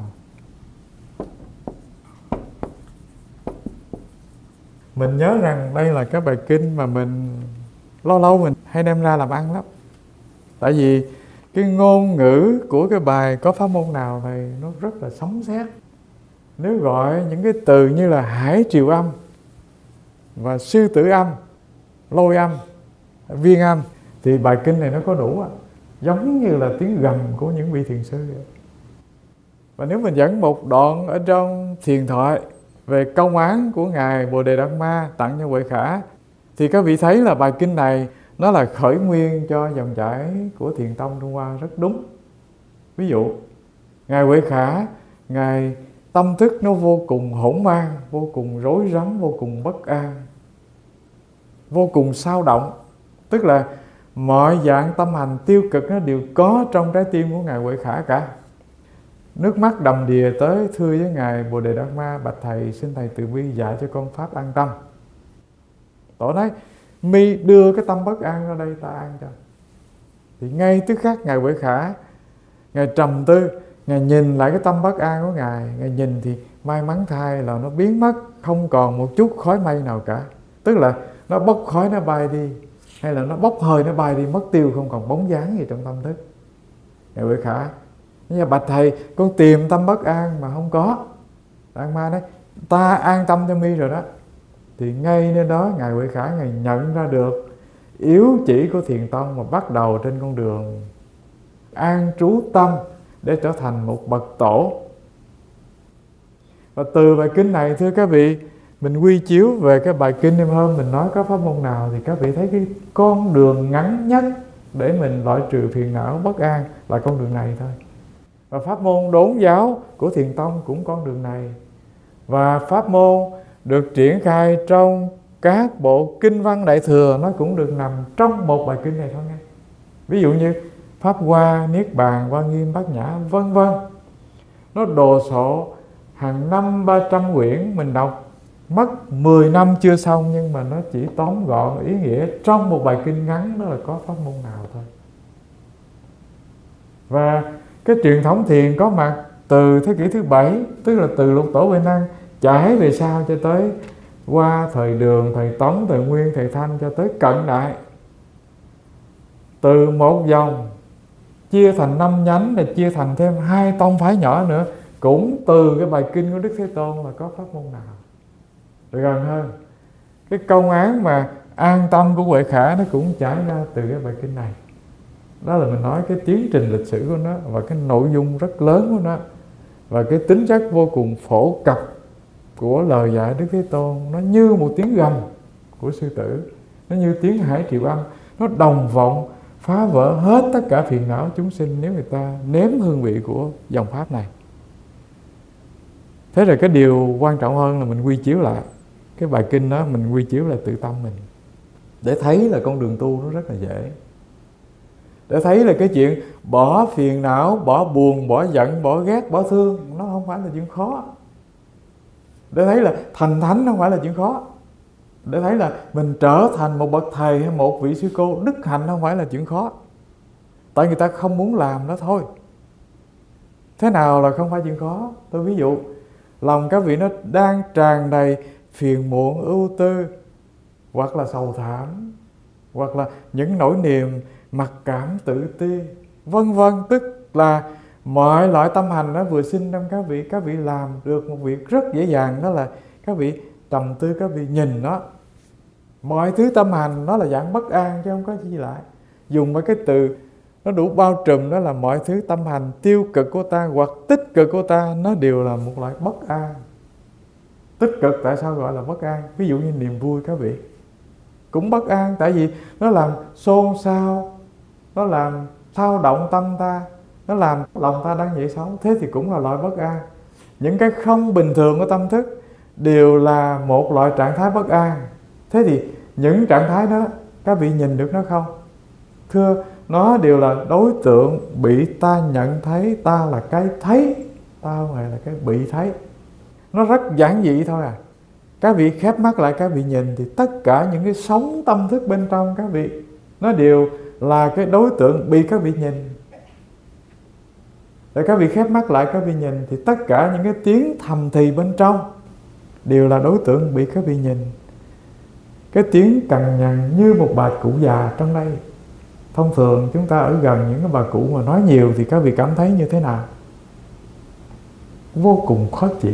Mình nhớ rằng đây là cái bài kinh mà mình lâu lâu mình hay đem ra làm ăn lắm. Tại vì cái ngôn ngữ của cái bài có pháp môn nào này nó rất là sấm sét. Nếu gọi những cái từ như là hải triều âm và sư tử âm, lôi âm, viên âm, thì bài kinh này nó có đủ, giống như là tiếng gầm của những vị thiền sư. Và nếu mình dẫn một đoạn ở trong thiền thoại về công án của Ngài Bồ Đề Đạt Ma tặng cho Huệ Khả, thì các vị thấy là bài kinh này nó là khởi nguyên cho dòng chảy của thiền tông Trung Hoa rất đúng. Ví dụ, Ngài Huệ Khả, Ngài tâm thức nó vô cùng hỗn mang, vô cùng rối rắm, vô cùng bất an, vô cùng xao động. Tức là mọi dạng tâm hành tiêu cực nó đều có trong trái tim của Ngài Huệ Khả cả. Nước mắt đầm đìa tới thưa với Ngài Bồ Đề Đạt Ma: bạch thầy, xin thầy từ bi dạy cho con pháp an tâm. Tổ nói: mi đưa cái tâm bất an ra đây ta an cho. Thì ngay tức khắc Ngài Huệ Khả, Ngài trầm tư, Ngài nhìn lại cái tâm bất an của Ngài. Ngài nhìn thì may mắn thay là nó biến mất, không còn một chút khói mây nào cả. Tức là nó bốc khói nó bay đi, hay là nó bốc hơi nó bay đi, mất tiêu, không còn bóng dáng gì trong tâm thức. Ngài Huệ Khả: nhưng mà bạch thầy, con tìm tâm bất an mà không có. Đạt Ma nói: ta an tâm cho mi rồi đó. Thì ngay nơi đó Ngài Huệ Khả Ngài nhận ra được yếu chỉ của Thiền Tông, mà bắt đầu trên con đường an trú tâm để trở thành một bậc tổ. Và từ bài kinh này, thưa các vị, mình quy chiếu về cái bài kinh đêm hôm mình nói có pháp môn nào, thì các vị thấy cái con đường ngắn nhất để mình loại trừ phiền não bất an là con đường này thôi. Và pháp môn đốn giáo của Thiền Tông cũng con đường này. Và pháp môn được triển khai trong các bộ kinh văn Đại Thừa nó cũng được nằm trong một bài kinh này thôi nghe. Ví dụ như Pháp Hoa, Niết Bàn, Hoa Nghiêm, Bát Nhã, vân vân. Nó đồ sộ hàng năm 300 quyển, mình đọc mất 10 năm chưa xong, nhưng mà nó chỉ tóm gọn ý nghĩa trong một bài kinh ngắn, đó là có pháp môn nào thôi. Và cái truyền thống thiền có mặt từ thế kỷ thứ 7, tức là từ Lục Tổ Huệ Năng trải về sau cho tới qua thời Đường, thời Tống, thời Nguyên, thời Thanh cho tới cận đại. Từ một dòng chia thành 5 nhánh, và chia thành thêm 2 tông phái nhỏ nữa, cũng từ cái bài kinh của Đức Thế Tôn là có pháp môn nào. Rồi gần hơn, cái công án mà an tâm của Huệ Khả nó cũng trải ra từ cái bài kinh này. Đó là mình nói cái tiến trình lịch sử của nó, và cái nội dung rất lớn của nó, và cái tính chất vô cùng phổ cập của lời dạy Đức Thế Tôn. Nó như một tiếng gầm của sư tử, nó như tiếng hải triệu âm, nó đồng vọng phá vỡ hết tất cả phiền não chúng sinh nếu người ta nếm hương vị của dòng pháp này. Thế rồi cái điều quan trọng hơn là mình quy chiếu lại cái bài kinh đó, mình quy chiếu lại tự tâm mình, để thấy là con đường tu nó rất là dễ. Để thấy là cái chuyện bỏ phiền não, bỏ buồn, bỏ giận, bỏ ghét, bỏ thương, nó không phải là chuyện khó. Để thấy là thành thánh không phải là chuyện khó. Để thấy là mình trở thành một bậc thầy hay một vị sư cô đức hạnh không phải là chuyện khó. Tại người ta không muốn làm đó thôi. Thế nào là không phải chuyện khó? Tôi ví dụ, lòng các vị nó đang tràn đầy phiền muộn, ưu tư, hoặc là sầu thảm, hoặc là những nỗi niềm mặc cảm, tự ti, vân vân. Tức là mọi loại tâm hành nó vừa sinh trong các vị làm được một việc rất dễ dàng, đó là các vị trầm tư, các vị nhìn nó. Mọi thứ tâm hành nó là dạng bất an chứ không có gì lại. Dùng mấy cái từ nó đủ bao trùm, đó là mọi thứ tâm hành tiêu cực của ta hoặc tích cực của ta, nó đều là một loại bất an. Tích cực tại sao gọi là bất an? Ví dụ như niềm vui các vị cũng bất an, tại vì nó làm xôn xao, nó làm thao động tâm ta, nó làm lòng ta đang dậy sóng. Thế thì cũng là loại bất an. Những cái không bình thường của tâm thức đều là một loại trạng thái bất an. Thế thì những trạng thái đó các vị nhìn được nó không? Thưa, nó đều là đối tượng bị ta nhận thấy. Ta là cái thấy, ta không phải là cái bị thấy. Nó rất giản dị thôi à. Các vị khép mắt lại, các vị nhìn thì tất cả những cái sóng tâm thức bên trong các vị, nó đều là cái đối tượng bị các vị nhìn. Để các vị khép mắt lại, các vị nhìn thì tất cả những cái tiếng thầm thì bên trong đều là đối tượng bị các vị nhìn. Cái tiếng cằn nhằn như một bà cụ già trong đây. Thông thường chúng ta ở gần những cái bà cụ mà nói nhiều thì các vị cảm thấy như thế nào? Vô cùng khó chịu.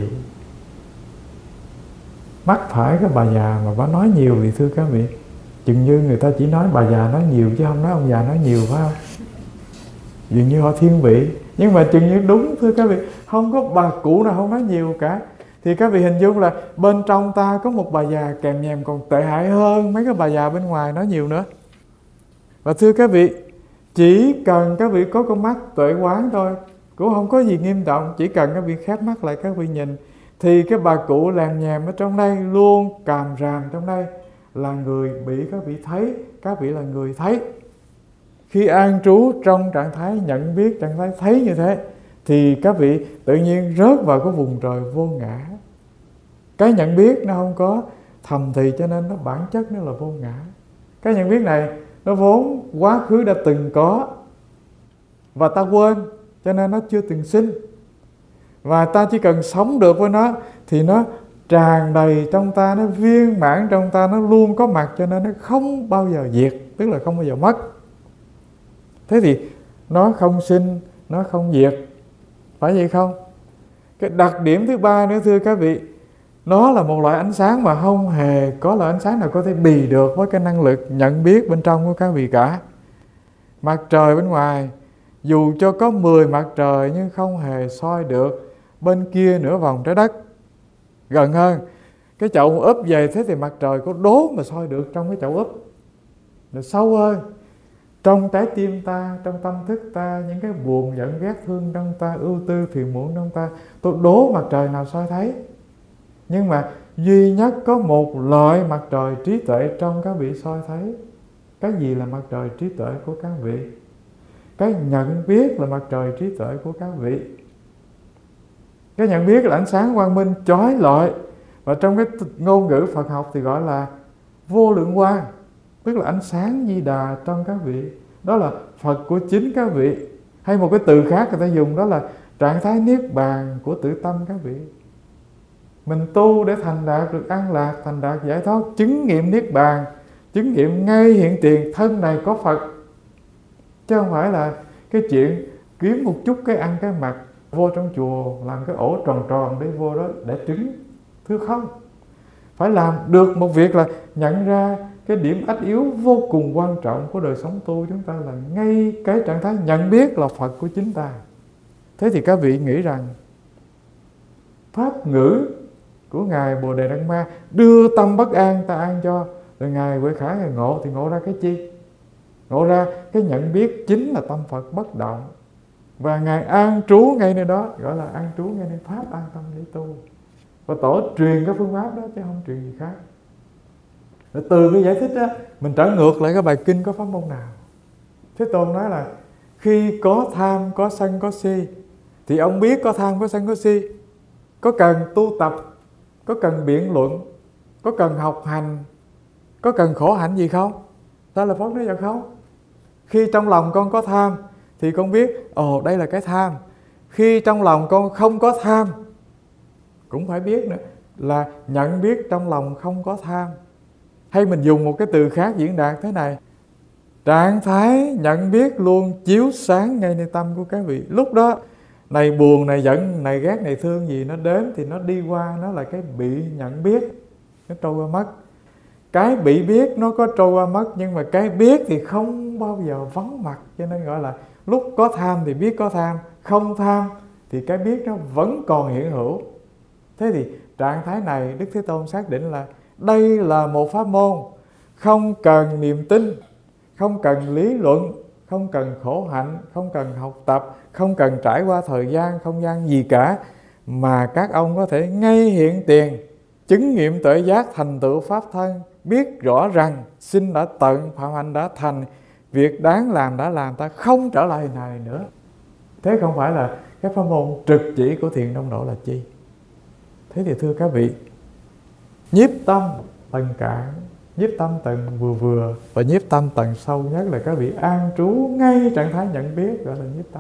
Mắc phải cái bà già mà bà nói nhiều thì thưa các vị, chừng như người ta chỉ nói bà già nói nhiều chứ không nói ông già nói nhiều, phải không? Dường như họ thiên vị. Nhưng mà chừng như đúng thưa các vị, không có bà cụ nào không nói nhiều cả. Thì các vị hình dung là bên trong ta có một bà già kèm nhèm còn tệ hại hơn mấy cái bà già bên ngoài nói nhiều nữa. Và thưa các vị, chỉ cần các vị có con mắt tuệ quán thôi, cũng không có gì nghiêm trọng. Chỉ cần các vị khép mắt lại, các vị nhìn, thì cái bà cụ lèm nhèm ở trong đây, luôn càm ràm trong đây, là người bị các vị thấy. Các vị là người thấy. Khi an trú trong trạng thái nhận biết, trạng thái thấy như thế, thì các vị tự nhiên rớt vào cái vùng trời vô ngã. Cái nhận biết nó không có thầm thì, cho nên nó bản chất nó là vô ngã. Cái nhận biết này Nó vốn quá khứ đã từng có và ta quên, cho nên nó chưa từng sinh. Và ta chỉ cần sống được với nó thì nó tràn đầy trong ta, nó viên mãn trong ta, nó luôn có mặt, cho nên nó không bao giờ diệt, tức là không bao giờ mất. Thế thì nó không sinh, nó không diệt, phải vậy không? Cái đặc điểm thứ ba nữa thưa các vị, nó là một loại ánh sáng mà không hề có loại ánh sáng nào có thể bì được với cái năng lực nhận biết bên trong của các vị cả. Mặt trời bên ngoài, dù cho có 10 mặt trời nhưng không hề soi được bên kia nửa vòng trái đất. Gần hơn, cái chậu úp về thế thì mặt trời có đố mà soi được trong cái chậu úp. Rồi sâu hơn, trong trái tim ta, trong tâm thức ta, những cái buồn giận ghét thương trong ta, ưu tư phiền muộn trong ta, tôi đố mặt trời nào soi thấy. Nhưng mà duy nhất có một loại mặt trời trí tuệ trong các vị soi thấy. Cái gì là mặt trời trí tuệ của các vị? Cái nhận biết là mặt trời trí tuệ của các vị. Cái nhận biết là ánh sáng quang minh chói lọi, và trong cái ngôn ngữ Phật học thì gọi là vô lượng quang, tức là ánh sáng Di Đà trong các vị. Đó là Phật của chính các vị. Hay một cái từ khác người ta dùng đó là trạng thái niết bàn của tự tâm các vị. Mình tu để thành đạt được an lạc, thành đạt giải thoát, chứng nghiệm niết bàn, chứng nghiệm ngay hiện tiền thân này có Phật. Chứ không phải là cái chuyện kiếm một chút cái ăn cái mặc, vô trong chùa làm cái ổ tròn tròn để vô đó để trứng. Thưa không, phải làm được một việc là nhận ra cái điểm ách yếu vô cùng quan trọng của đời sống tu chúng ta là ngay cái trạng thái nhận biết là Phật của chính ta. Thế thì các vị nghĩ rằng pháp ngữ của Ngài Bồ Đề Đăng Ma đưa tâm bất an ta an cho, rồi Ngài Huệ Khải Ngài ngộ thì ngộ ra cái chi? Ngộ ra cái nhận biết chính là tâm Phật bất động, và Ngài an trú ngay nơi đó, gọi là an trú ngay nơi pháp an tâm để tu. Và tổ truyền cái phương pháp đó chứ không truyền gì khác. Rồi từ cái giải thích đó mình trở ngược lại cái bài kinh có pháp môn nào. Thế Tôn nói là khi có tham, có sân, có si, thì ông biết có tham, có sân, có si, có cần tu tập, có cần biện luận, có cần học hành, có cần khổ hạnh gì không? Ta là Phật nói dạ không. Khi trong lòng con có tham thì con biết ồ đây là cái tham. Khi trong lòng con không có tham cũng phải biết nữa là nhận biết trong lòng không có tham. Hay mình dùng một cái từ khác diễn đạt thế này: trạng thái nhận biết luôn chiếu sáng ngay nơi tâm của các vị. Lúc đó này buồn, này giận, này ghét, này thương gì nó đến thì nó đi qua, nó là cái bị nhận biết, nó trôi qua mất. Cái bị biết nó có trôi qua mất, nhưng mà cái biết thì không bao giờ vắng mặt. Cho nên gọi là lúc có tham thì biết có tham, không tham thì cái biết nó vẫn còn hiện hữu. Thế thì trạng thái này Đức Thế Tôn xác định là đây là một pháp môn không cần niềm tin, không cần lý luận, không cần khổ hạnh, không cần học tập, không cần trải qua thời gian, không gian gì cả, mà các ông có thể ngay hiện tiền chứng nghiệm tuệ giác, thành tựu pháp thân, biết rõ rằng sinh đã tận, phạm hạnh đã thành, việc đáng làm đã làm, ta không trở lại này nữa. Thế không phải là cái pháp môn trực chỉ của Thiền Đông Độ là chi? Thế thì thưa các vị, nhiếp tâm tầng cạn, nhiếp tâm tầng vừa vừa và nhiếp tâm tầng sâu nhất là các vị an trú ngay trạng thái nhận biết, gọi là nhiếp tâm.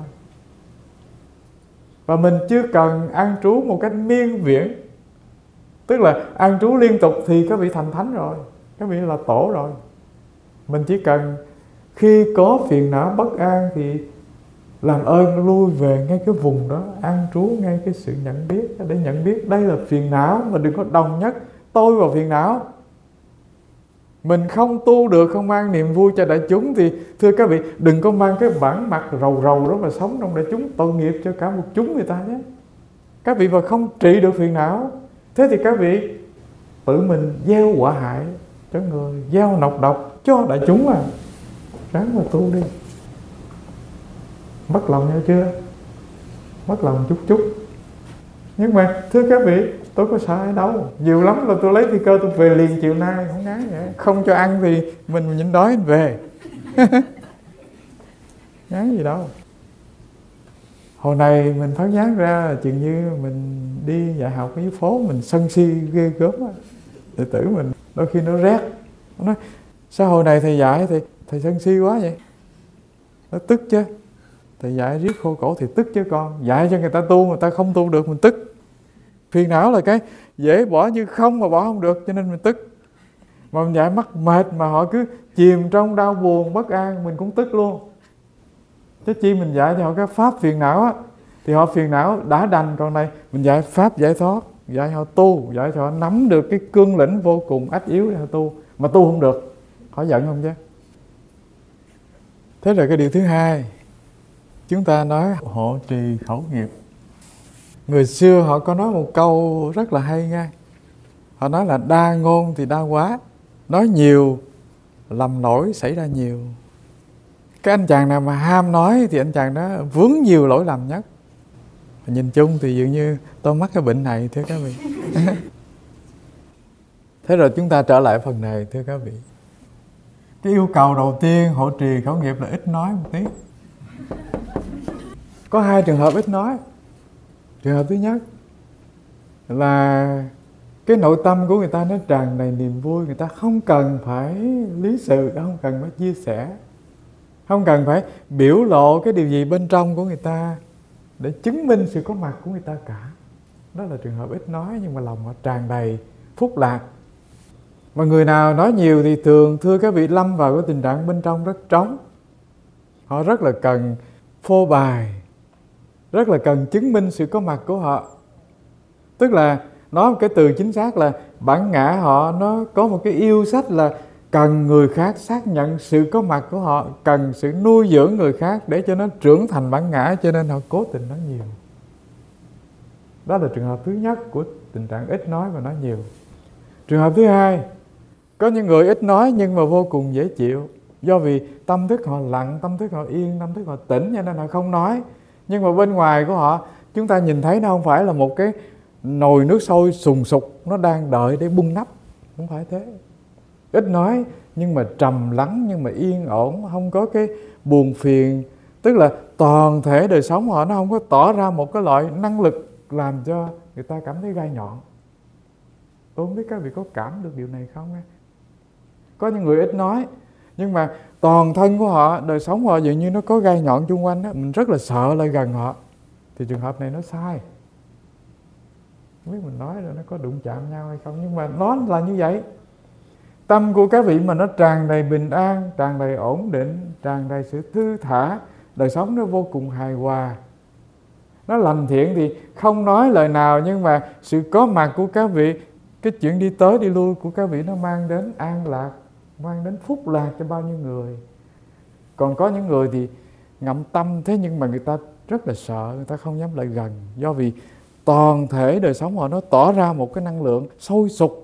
Và mình chưa cần an trú một cách miên viễn, tức là an trú liên tục thì các vị thành thánh rồi, các vị là tổ rồi. Mình chỉ cần khi có phiền não bất an thì làm ơn lui về ngay cái vùng đó, an trú ngay cái sự nhận biết, để nhận biết đây là phiền não, mà đừng có đồng nhất tôi vào phiền não. Mình không tu được, không mang niềm vui cho đại chúng thì thưa các vị, đừng có mang cái bản mặt rầu rầu đó mà sống trong đại chúng, tội nghiệp cho cả một chúng người ta nhé. Các vị mà không trị được phiền não, thế thì các vị tự mình gieo họa hại cho người, gieo nọc độc cho đại chúng à. Ráng mà tu đi. Mất lòng nhau chưa? Mất lòng chút chút. Nhưng mà thưa các vị, tôi có sợ ai đâu. Nhiều lắm là tôi lấy phi cơ tôi về liền chiều nay, không ngán vậy. Không cho ăn thì mình nhịn đói mình về. Ngán gì đâu. Hồi này mình phát giác ra chừng như mình đi dạy học ở phố mình sân si ghê gớm á. Đệ tử mình đôi khi nó rét. Nó nói Sao hồi này thầy dạy thì thầy sân si quá vậy? Nó tức chứ. Thầy dạy riết khô cổ thì tức chứ con. Dạy cho người ta tu, người ta không tu được mình tức. Phiền não là cái dễ bỏ như không mà bỏ không được, cho nên mình tức. Mà mình dạy mắc mệt mà họ cứ chìm trong đau buồn bất an, mình cũng tức luôn. Chứ chi mình dạy cho họ cái pháp phiền não á, thì họ phiền não đã đành. Còn này mình dạy pháp giải thoát, dạy họ tu, dạy cho họ nắm được cái cương lĩnh vô cùng ách yếu để họ tu. Mà tu không được, họ giận không chứ? Thế rồi cái điều thứ hai, chúng ta nói hộ trì khẩu nghiệp. Người xưa họ có nói một câu rất là hay nha. Họ nói là đa ngôn thì đa quá, nói nhiều lầm lỗi xảy ra nhiều. Cái anh chàng nào mà ham nói thì anh chàng đó vướng nhiều lỗi lầm nhất. Nhìn chung thì dường như tôi mắc cái bệnh này thưa các vị. Thế rồi chúng ta trở lại phần này thưa các vị. Cái yêu cầu đầu tiên hộ trì khẩu nghiệp là ít nói một tí. Có hai trường hợp ít nói. Trường hợp thứ nhất là cái nội tâm của người ta nó tràn đầy niềm vui. Người ta không cần phải lý sự, không cần phải chia sẻ, không cần phải biểu lộ cái điều gì bên trong của người ta để chứng minh sự có mặt của người ta cả. Đó là trường hợp ít nói nhưng mà lòng họ tràn đầy phúc lạc. Mà người nào nói nhiều thì thường thưa các vị lâm vào cái tình trạng bên trong rất trống. Họ rất là cần phô bày, rất là cần chứng minh sự có mặt của họ. Tức là nói một cái từ chính xác là bản ngã họ nó có một cái yêu sách là cần người khác xác nhận sự có mặt của họ, cần sự nuôi dưỡng người khác để cho nó trưởng thành bản ngã, cho nên họ cố tình nói nhiều. Đó là trường hợp thứ nhất của tình trạng ít nói và nói nhiều. Trường hợp thứ hai, có những người ít nói nhưng mà vô cùng dễ chịu. Do vì tâm thức họ lặng, tâm thức họ yên, tâm thức họ tĩnh cho nên họ không nói. Nhưng mà bên ngoài của họ chúng ta nhìn thấy nó không phải là một cái nồi nước sôi sùng sục nó đang đợi để bung nắp. Không phải thế. Ít nói nhưng mà trầm lắng, nhưng mà yên ổn, không có cái buồn phiền. Tức là toàn thể đời sống họ nó không có tỏ ra một cái loại năng lực làm cho người ta cảm thấy gai nhọn. Tôi không biết các vị có cảm được điều này không? Có những người ít nói nhưng mà toàn thân của họ, đời sống của họ dường như nó có gai nhọn chung quanh đó. Mình rất là sợ lại gần họ. Thì trường hợp này nó sai. Không biết mình nói rồi nó có đụng chạm nhau hay không, nhưng mà nó là như vậy. Tâm của các vị mà nó tràn đầy bình an, tràn đầy ổn định, tràn đầy sự thư thả, đời sống nó vô cùng hài hòa, nó lành thiện thì không nói lời nào, nhưng mà sự có mặt của các vị, cái chuyện đi tới đi lui của các vị nó mang đến an lạc, mang đến phúc lạc cho bao nhiêu người. Còn có những người thì ngậm tâm thế nhưng mà người ta rất là sợ, người ta không dám lại gần. Do vì toàn thể đời sống họ nó tỏ ra một cái năng lượng sôi sục.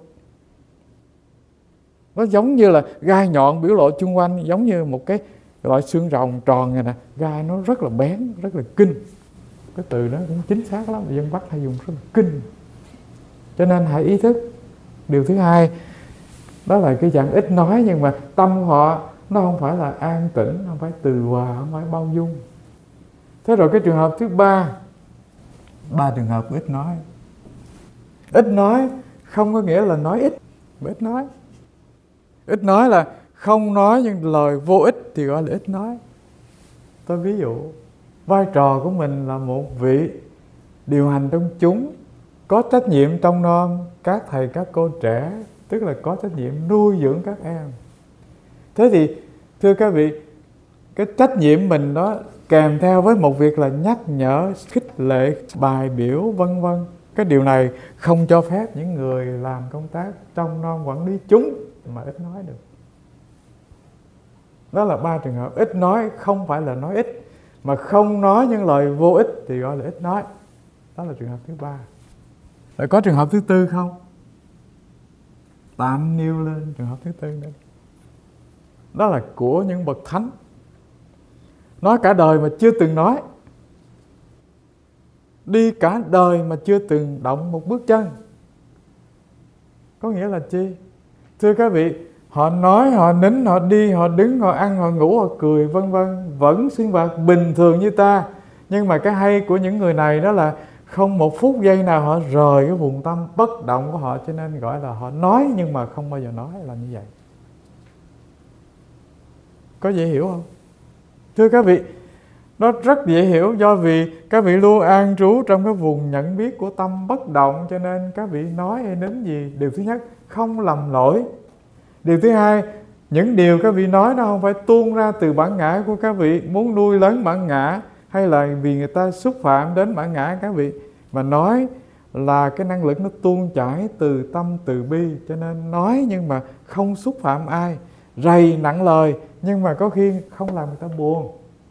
Nó giống như là gai nhọn biểu lộ chung quanh, giống như một cái loại xương rồng tròn này nè. Gai nó rất là bén, rất là kinh. Cái từ đó cũng chính xác lắm, dân Bắc hay dùng rất là kinh. Cho nên hãy ý thức. Điều thứ hai, đó là cái dạng ít nói nhưng mà tâm họ nó không phải là an tĩnh, không phải từ hòa, không phải bao dung. Thế rồi cái trường hợp thứ ba, ba trường hợp ít nói. Ít nói không có nghĩa là nói ít, mà ít nói. Ít nói là không nói những lời vô ích thì gọi là ít nói. Tôi ví dụ, vai trò của mình là một vị điều hành trong chúng, có trách nhiệm trông nom các thầy các cô trẻ, tức là có trách nhiệm nuôi dưỡng các em. Thế thì thưa các vị, cái trách nhiệm mình đó kèm theo với một việc là nhắc nhở, khích lệ, bài biểu vân vân. Cái điều này không cho phép những người làm công tác trông nom quản lý chúng mà ít nói được. Đó là ba trường hợp. Ít nói không phải là nói ít, mà không nói những lời vô ích thì gọi là ít nói. Đó là trường hợp thứ ba. Rồi có trường hợp thứ tư không? Tạm nêu lên trường hợp thứ tư nữa. Đó là của những bậc thánh. Nói cả đời mà chưa từng nói. Đi cả đời mà chưa từng động một bước chân. Có nghĩa là chi? Thưa các vị, họ nói, họ nín, họ đi, họ đứng, họ ăn, họ ngủ, họ cười vân vân, vẫn sinh hoạt bình thường như ta. Nhưng mà cái hay của những người này đó là không một phút giây nào họ rời cái vùng tâm bất động của họ, cho nên gọi là họ nói nhưng mà không bao giờ nói, là như vậy. Có dễ hiểu không? Thưa các vị, nó rất dễ hiểu, do vì các vị luôn an trú trong cái vùng nhận biết của tâm bất động, cho nên các vị nói hay nín gì, điều thứ nhất không lầm lỗi. Điều thứ hai, những điều các vị nói nó không phải tuôn ra từ bản ngã của các vị muốn nuôi lớn bản ngã, hay là vì người ta xúc phạm đến bản ngã các vị, mà nói là cái năng lực nó tuôn chảy từ tâm từ bi. Cho nên nói nhưng mà không xúc phạm ai, rầy nặng lời nhưng mà có khi không làm người ta buồn,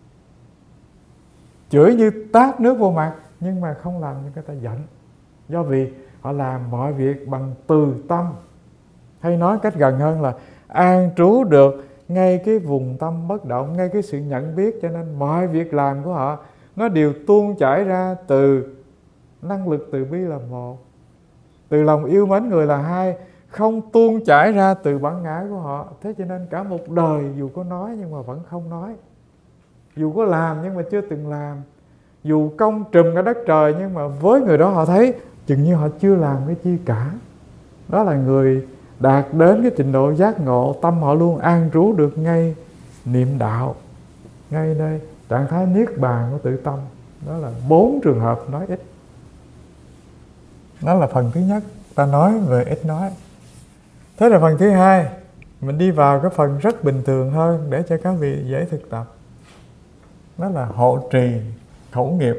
chửi như tát nước vô mặt nhưng mà không làm cho người ta giận, do vì họ làm mọi việc bằng từ tâm. Hay nói cách gần hơn là an trú được ngay cái vùng tâm bất động, ngay cái sự nhận biết, cho nên mọi việc làm của họ nó đều tuôn chảy ra từ năng lực từ bi là một, từ lòng yêu mến người là hai, không tuôn chảy ra từ bản ngã của họ. Thế cho nên cả một đời dù có nói nhưng mà vẫn không nói, dù có làm nhưng mà chưa từng làm, dù công trùm cả đất trời nhưng mà với người đó họ thấy chừng như họ chưa làm cái chi cả. Đó là người đạt đến cái trình độ giác ngộ, tâm họ luôn an trú được ngay niệm đạo, ngay nơi trạng thái niết bàn của tự tâm. Đó là 4 trường hợp nói ít. Đó là phần thứ nhất, ta nói về ít nói. Thế là phần thứ hai, mình đi vào cái phần rất bình thường hơn để cho các vị dễ thực tập. Đó là hộ trì khẩu nghiệp.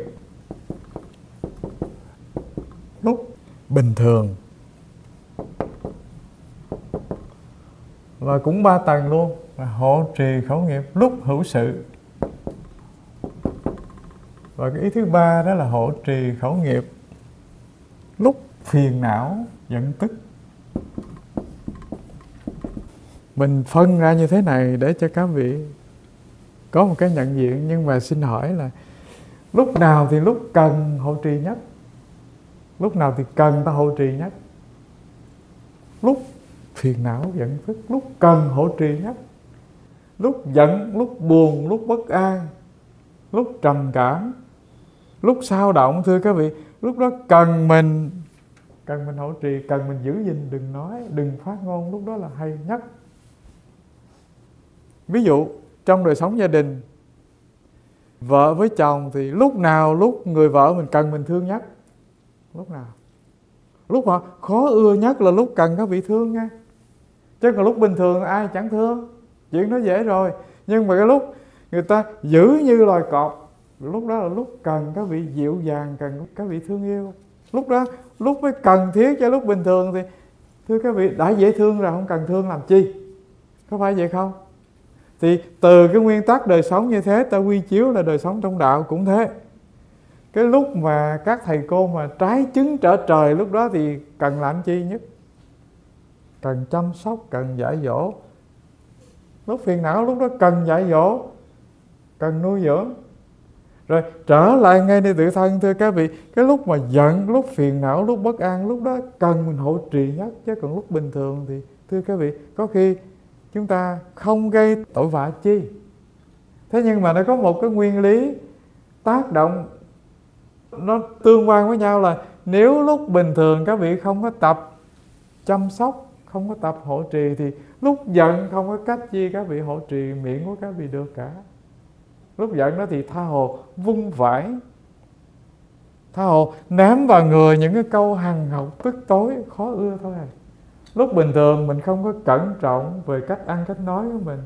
Lúc bình thường và cũng 3 tầng luôn, là hộ trì khẩu nghiệp lúc hữu sự. Và cái ý thứ ba đó là hộ trì khẩu nghiệp lúc phiền não giận tức. Mình phân ra như thế này để cho các vị có một cái nhận diện. Nhưng mà xin hỏi là lúc nào thì lúc cần hộ trì nhất? Lúc nào thì cần ta hộ trì nhất? Lúc phiền não giận tức, lúc cần hộ trì nhất. Lúc giận, lúc buồn, lúc bất an, lúc trầm cảm, lúc sao động, thưa các vị, lúc đó cần mình hộ trì, cần mình giữ gìn, đừng nói, đừng phát ngôn, lúc đó là hay nhất. Ví dụ trong đời sống gia đình, vợ với chồng thì lúc nào lúc người vợ mình cần mình thương nhất? Lúc nào? Lúc họ khó ưa nhất là lúc cần các vị thương nha. Chứ còn lúc bình thường ai chẳng thương, chuyện đó dễ rồi. Nhưng mà cái lúc người ta giữ như loài cọp, lúc đó là lúc cần các vị dịu dàng, cần các vị thương yêu. Lúc đó lúc mới cần thiết, cho lúc bình thường thì thưa các vị đã dễ thương rồi, không cần thương làm chi. Có phải vậy không? Thì từ cái nguyên tắc đời sống như thế, ta quy chiếu là đời sống trong đạo cũng thế. Cái lúc mà các thầy cô mà trái chứng trở trời, lúc đó thì cần làm chi nhất? Cần chăm sóc, cần dạy dỗ. Lúc phiền não lúc đó cần dạy dỗ, cần nuôi dưỡng. Rồi trở lại ngay nơi tự thân, thưa các vị, cái lúc mà giận, lúc phiền não, lúc bất an, lúc đó cần mình hộ trì nhất. Chứ còn lúc bình thường thì thưa các vị, có khi chúng ta không gây tội vạ chi. Thế nhưng mà nó có một cái nguyên lý tác động, nó tương quan với nhau, là nếu lúc bình thường các vị không có tập chăm sóc, không có tập hộ trì, thì lúc giận không có cách chi các vị hộ trì miệng của các vị được cả. Lúc giận đó thì tha hồ vung vãi, tha hồ ném vào người những cái câu hằn học tức tối khó ưa thôi à. Lúc bình thường mình không có cẩn trọng về cách ăn cách nói của mình,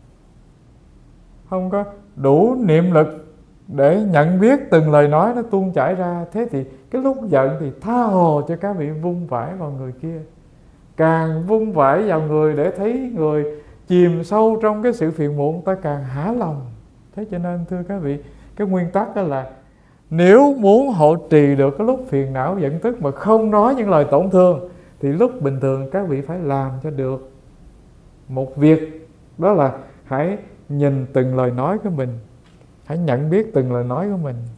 không có đủ niệm lực để nhận biết từng lời nói nó tuôn chảy ra. Thế thì cái lúc giận thì tha hồ cho các vị vung vãi vào người kia. Càng vung vãi vào người để thấy người chìm sâu trong cái sự phiền muộn, ta càng hả lòng. Thế cho nên thưa các vị, cái nguyên tắc đó là nếu muốn hộ trì được cái lúc phiền não giận tức mà không nói những lời tổn thương, thì lúc bình thường các vị phải làm cho được một việc, đó là hãy nhìn từng lời nói của mình, hãy nhận biết từng lời nói của mình.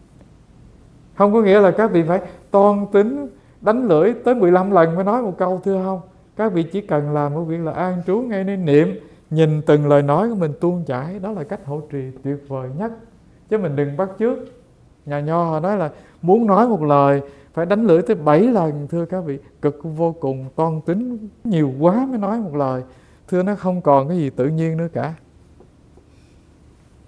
Không có nghĩa là các vị phải toan tính đánh lưỡi tới 15 lần mới nói một câu, thưa không. Các vị chỉ cần làm một việc là an trú ngay nơi niệm, nhìn từng lời nói của mình tuôn chảy. Đó là cách hộ trì tuyệt vời nhất. Chứ mình đừng bắt chước. Nhà Nho họ nói là muốn nói một lời phải đánh lưỡi tới 7 lần. Thưa các vị, cực vô cùng, toan tính nhiều quá mới nói một lời. Thưa nó không còn cái gì tự nhiên nữa cả.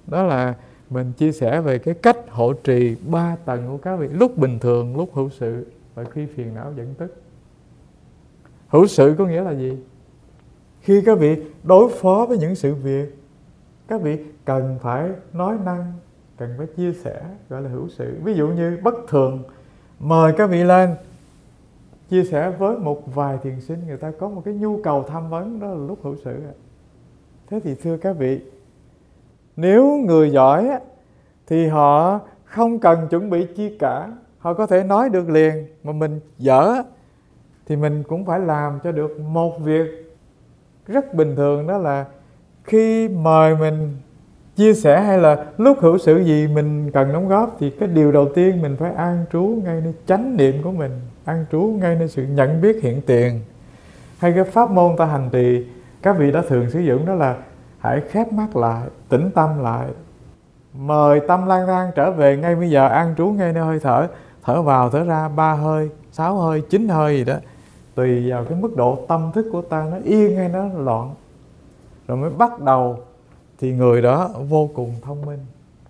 Đó là mình chia sẻ về cái cách hộ trì 3 tầng của các vị: lúc bình thường, lúc hữu sự và khi phiền não dẫn tức. Hữu sự có nghĩa là gì? Khi các vị đối phó với những sự việc, các vị cần phải nói năng, cần phải chia sẻ, gọi là hữu sự. Ví dụ như bất thường, mời các vị lên chia sẻ với một vài thiền sinh, người ta có một cái nhu cầu tham vấn, đó là lúc hữu sự. Thế thì thưa các vị, nếu người giỏi thì họ không cần chuẩn bị chi cả, họ có thể nói được liền. Mà mình dở thì mình cũng phải làm cho được một việc rất bình thường, đó là khi mời mình chia sẻ hay là lúc hữu sự gì mình cần đóng góp, thì cái điều đầu tiên mình phải an trú ngay nơi chánh niệm của mình, an trú ngay nơi sự nhận biết hiện tiền. Hay cái pháp môn ta hành trì, các vị đã thường sử dụng, đó là hãy khép mắt lại, tĩnh tâm lại, mời tâm lang thang trở về ngay bây giờ, an trú ngay nơi hơi thở, thở vào thở ra 3 hơi, 6 hơi, 9 hơi gì đó, tùy vào cái mức độ tâm thức của ta nó yên hay nó loạn, rồi mới bắt đầu, thì người đó vô cùng thông minh.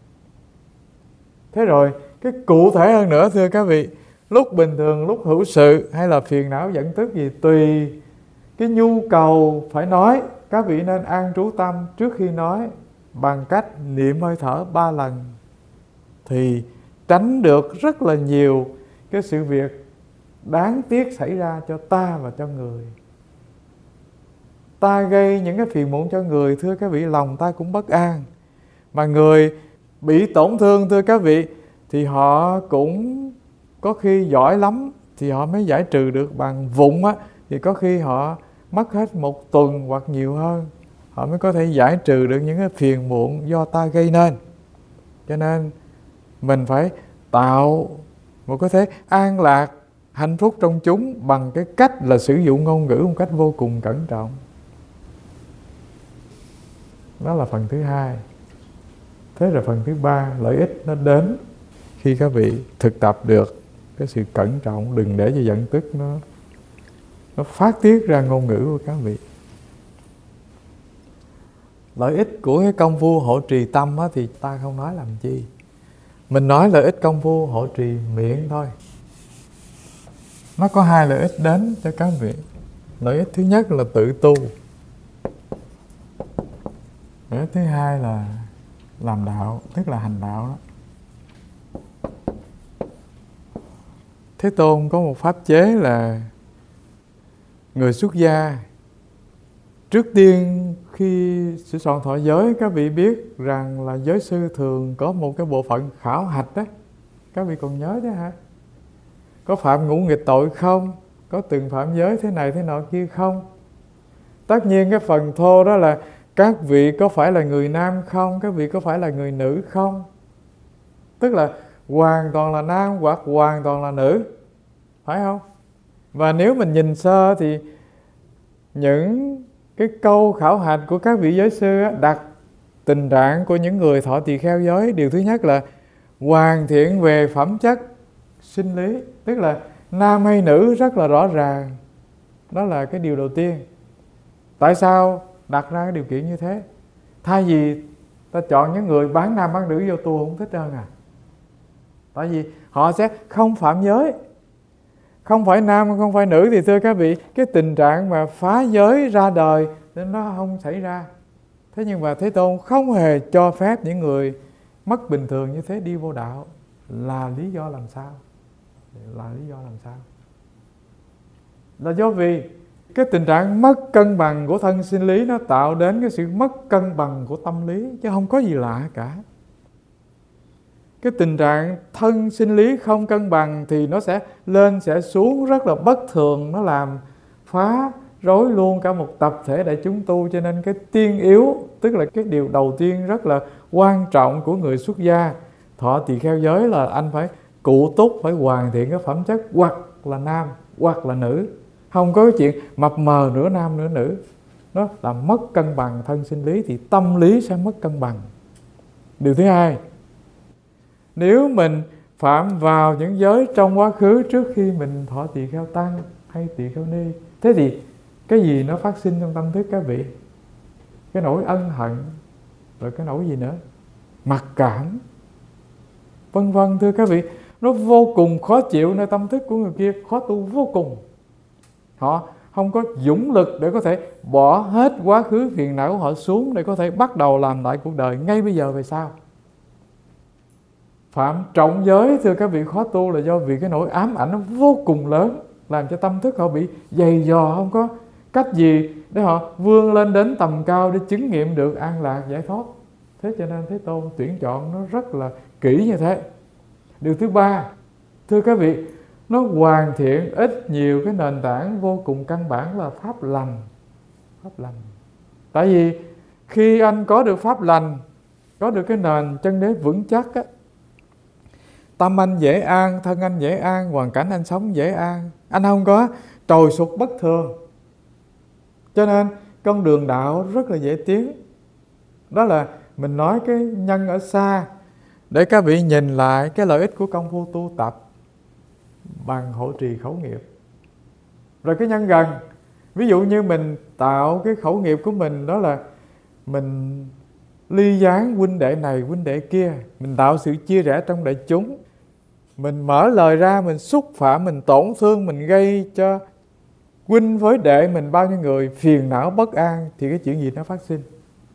Thế rồi cái cụ thể hơn nữa thưa các vị, lúc bình thường, lúc hữu sự hay là phiền não dẫn tức gì, tùy cái nhu cầu phải nói, các vị nên an trú tâm trước khi nói bằng cách niệm hơi thở 3 lần, thì tránh được rất là nhiều cái sự việc đáng tiếc xảy ra cho ta và cho người. Ta gây những cái phiền muộn cho người, thưa các vị, lòng ta cũng bất an. Mà người bị tổn thương, thưa các vị, thì họ cũng có khi giỏi lắm thì họ mới giải trừ được. Bằng vụng á, thì có khi họ mất hết 1 tuần hoặc nhiều hơn, họ mới có thể giải trừ được những cái phiền muộn do ta gây nên. Cho nên mình phải tạo một cái thế an lạc, hạnh phúc trong chúng bằng cái cách là sử dụng ngôn ngữ một cách vô cùng cẩn trọng. Đó là phần thứ 2. Thế rồi phần thứ 3, lợi ích nó đến khi các vị thực tập được cái sự cẩn trọng, đừng để cho giận tức nó phát tiết ra ngôn ngữ của các vị. Lợi ích của cái công phu hộ trì tâm á, thì ta không nói làm chi. Mình nói lợi ích công phu hộ trì miệng thôi. Nó có 2 lợi ích đến cho các vị. Lợi ích thứ nhất là tự tu. Lợi ích thứ hai là làm đạo, tức là hành đạo đó. Thế Tôn có một pháp chế là người xuất gia, trước tiên khi sửa soạn thọ giới, các vị biết rằng là giới sư thường có một cái bộ phận khảo hạch đó. Các vị còn nhớ chứ hả? Có phạm ngũ nghịch tội không? Có từng phạm giới thế này thế nọ kia không? Tất nhiên cái phần thô đó là các vị có phải là người nam không? Các vị có phải là người nữ không? Tức là hoàn toàn là nam hoặc hoàn toàn là nữ, phải không? Và nếu mình nhìn sơ thì những cái câu khảo hạch của các vị giới sư đặt tình trạng của những người thọ tỳ kheo giới. Điều thứ nhất là hoàn thiện về phẩm chất sinh lý, tức là nam hay nữ rất là rõ ràng. Đó là cái điều đầu tiên. Tại sao đặt ra cái điều kiện như thế? Thay vì ta chọn những người bán nam bán nữ vô tu không thích hơn à? Tại vì họ sẽ không phạm giới. Không phải nam không phải nữ thì thưa các vị, cái tình trạng mà phá giới ra đời nên nó không xảy ra. Thế nhưng mà Thế Tôn không hề cho phép những người mất bình thường như thế đi vô đạo. Là lý do làm sao? Là lý do làm sao? Là do vì cái tình trạng mất cân bằng của thân sinh lý nó tạo đến cái sự mất cân bằng của tâm lý, chứ không có gì lạ cả. Cái tình trạng thân sinh lý không cân bằng thì nó sẽ lên sẽ xuống rất là bất thường, nó làm phá rối luôn cả một tập thể đại chúng tu. Cho nên cái tiên yếu, tức là cái điều đầu tiên rất là quan trọng của người xuất gia thọ tỳ kheo giới là anh phải cụ túc, phải hoàn thiện cái phẩm chất hoặc là nam hoặc là nữ. Không có cái chuyện mập mờ nửa nam nửa nữ. Nó làm mất cân bằng thân sinh lý thì tâm lý sẽ mất cân bằng. Điều thứ hai, nếu mình phạm vào những giới trong quá khứ trước khi mình thọ tỳ kheo tăng hay tỳ kheo ni, thế thì cái gì nó phát sinh trong tâm thức các vị? Cái nỗi ân hận, rồi cái nỗi gì nữa? mặc cảm, vân vân. Thưa các vị, nó vô cùng khó chịu, nơi tâm thức của người kia khó tu vô cùng. Họ không có dũng lực để có thể bỏ hết quá khứ phiền não của họ xuống để có thể bắt đầu làm lại cuộc đời ngay bây giờ về sau. Phạm trọng giới, thưa các vị, khó tu là do vì cái nỗi ám ảnh nó vô cùng lớn, làm cho tâm thức họ bị dày dò, không có cách gì để họ vươn lên đến tầm cao để chứng nghiệm được an lạc giải thoát. Thế cho nên Thế Tôn tuyển chọn nó rất là kỹ như thế. Điều thứ ba, thưa các vị, nó hoàn thiện ít nhiều cái nền tảng vô cùng căn bản là pháp lành. Pháp lành. Tại vì khi anh có được pháp lành, có được cái nền chân đế vững chắc á, tâm anh dễ an, thân anh dễ an, hoàn cảnh anh sống dễ an, anh không có trồi sụt bất thường. Cho nên con đường đạo rất là dễ tiến. Đó là mình nói cái nhân ở xa để các vị nhìn lại cái lợi ích của công phu tu tập bằng hộ trì khẩu nghiệp. Rồi cái nhân gần, ví dụ như mình tạo cái khẩu nghiệp của mình, đó là mình ly gián huynh đệ này huynh đệ kia, mình tạo sự chia rẽ trong đại chúng, mình mở lời ra, mình xúc phạm, mình tổn thương, mình gây cho huynh với đệ mình bao nhiêu người phiền não bất an, thì cái chuyện gì nó phát sinh?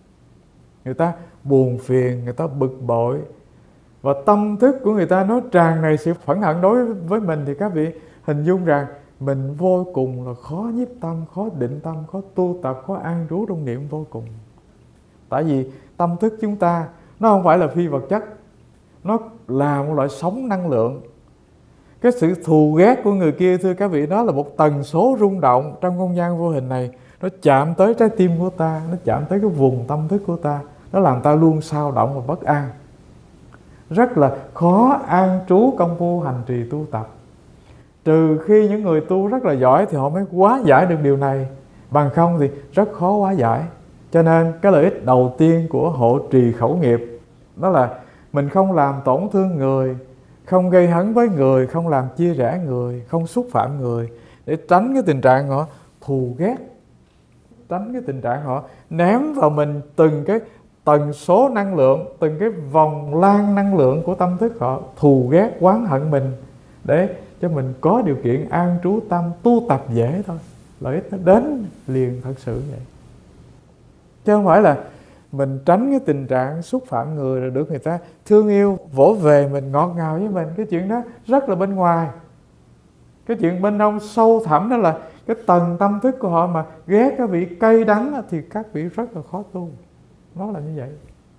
Người ta buồn phiền, người ta bực bội, và tâm thức của người ta nó tràn đầy sự phẫn hận đối với mình, thì các vị hình dung rằng mình vô cùng là khó nhiếp tâm, khó định tâm, khó tu tập, khó an trú trong niệm vô cùng. Tại vì tâm thức chúng ta nó không phải là phi vật chất, nó là một loại sóng năng lượng. Cái sự thù ghét của người kia, thưa các vị, đó là một tần số rung động trong không gian vô hình này. Nó chạm tới trái tim của ta, nó chạm tới cái vùng tâm thức của ta, nó làm ta luôn xao động và bất an. Rất là khó an trú công phu hành trì tu tập. Trừ khi những người tu rất là giỏi thì họ mới hóa giải được điều này, bằng không thì rất khó hóa giải. Cho nên cái lợi ích đầu tiên của hộ trì khẩu nghiệp đó là mình không làm tổn thương người, không gây hấn với người, không làm chia rẽ người, không xúc phạm người, để tránh cái tình trạng họ thù ghét, tránh cái tình trạng họ ném vào mình từng cái tần số năng lượng, từng cái vòng lan năng lượng của tâm thức họ thù ghét, oán hận mình, để cho mình có điều kiện an trú tâm tu tập dễ thôi. Lợi ích nó đến liền thật sự vậy. Chứ không phải là mình tránh cái tình trạng xúc phạm người rồi được người ta thương yêu, vỗ về mình, ngọt ngào với mình. Cái chuyện đó rất là bên ngoài. Cái chuyện bên trong sâu thẳm đó là cái tầng tâm thức của họ mà ghét các vị cay đắng thì các vị rất là khó tu. Nó là như vậy.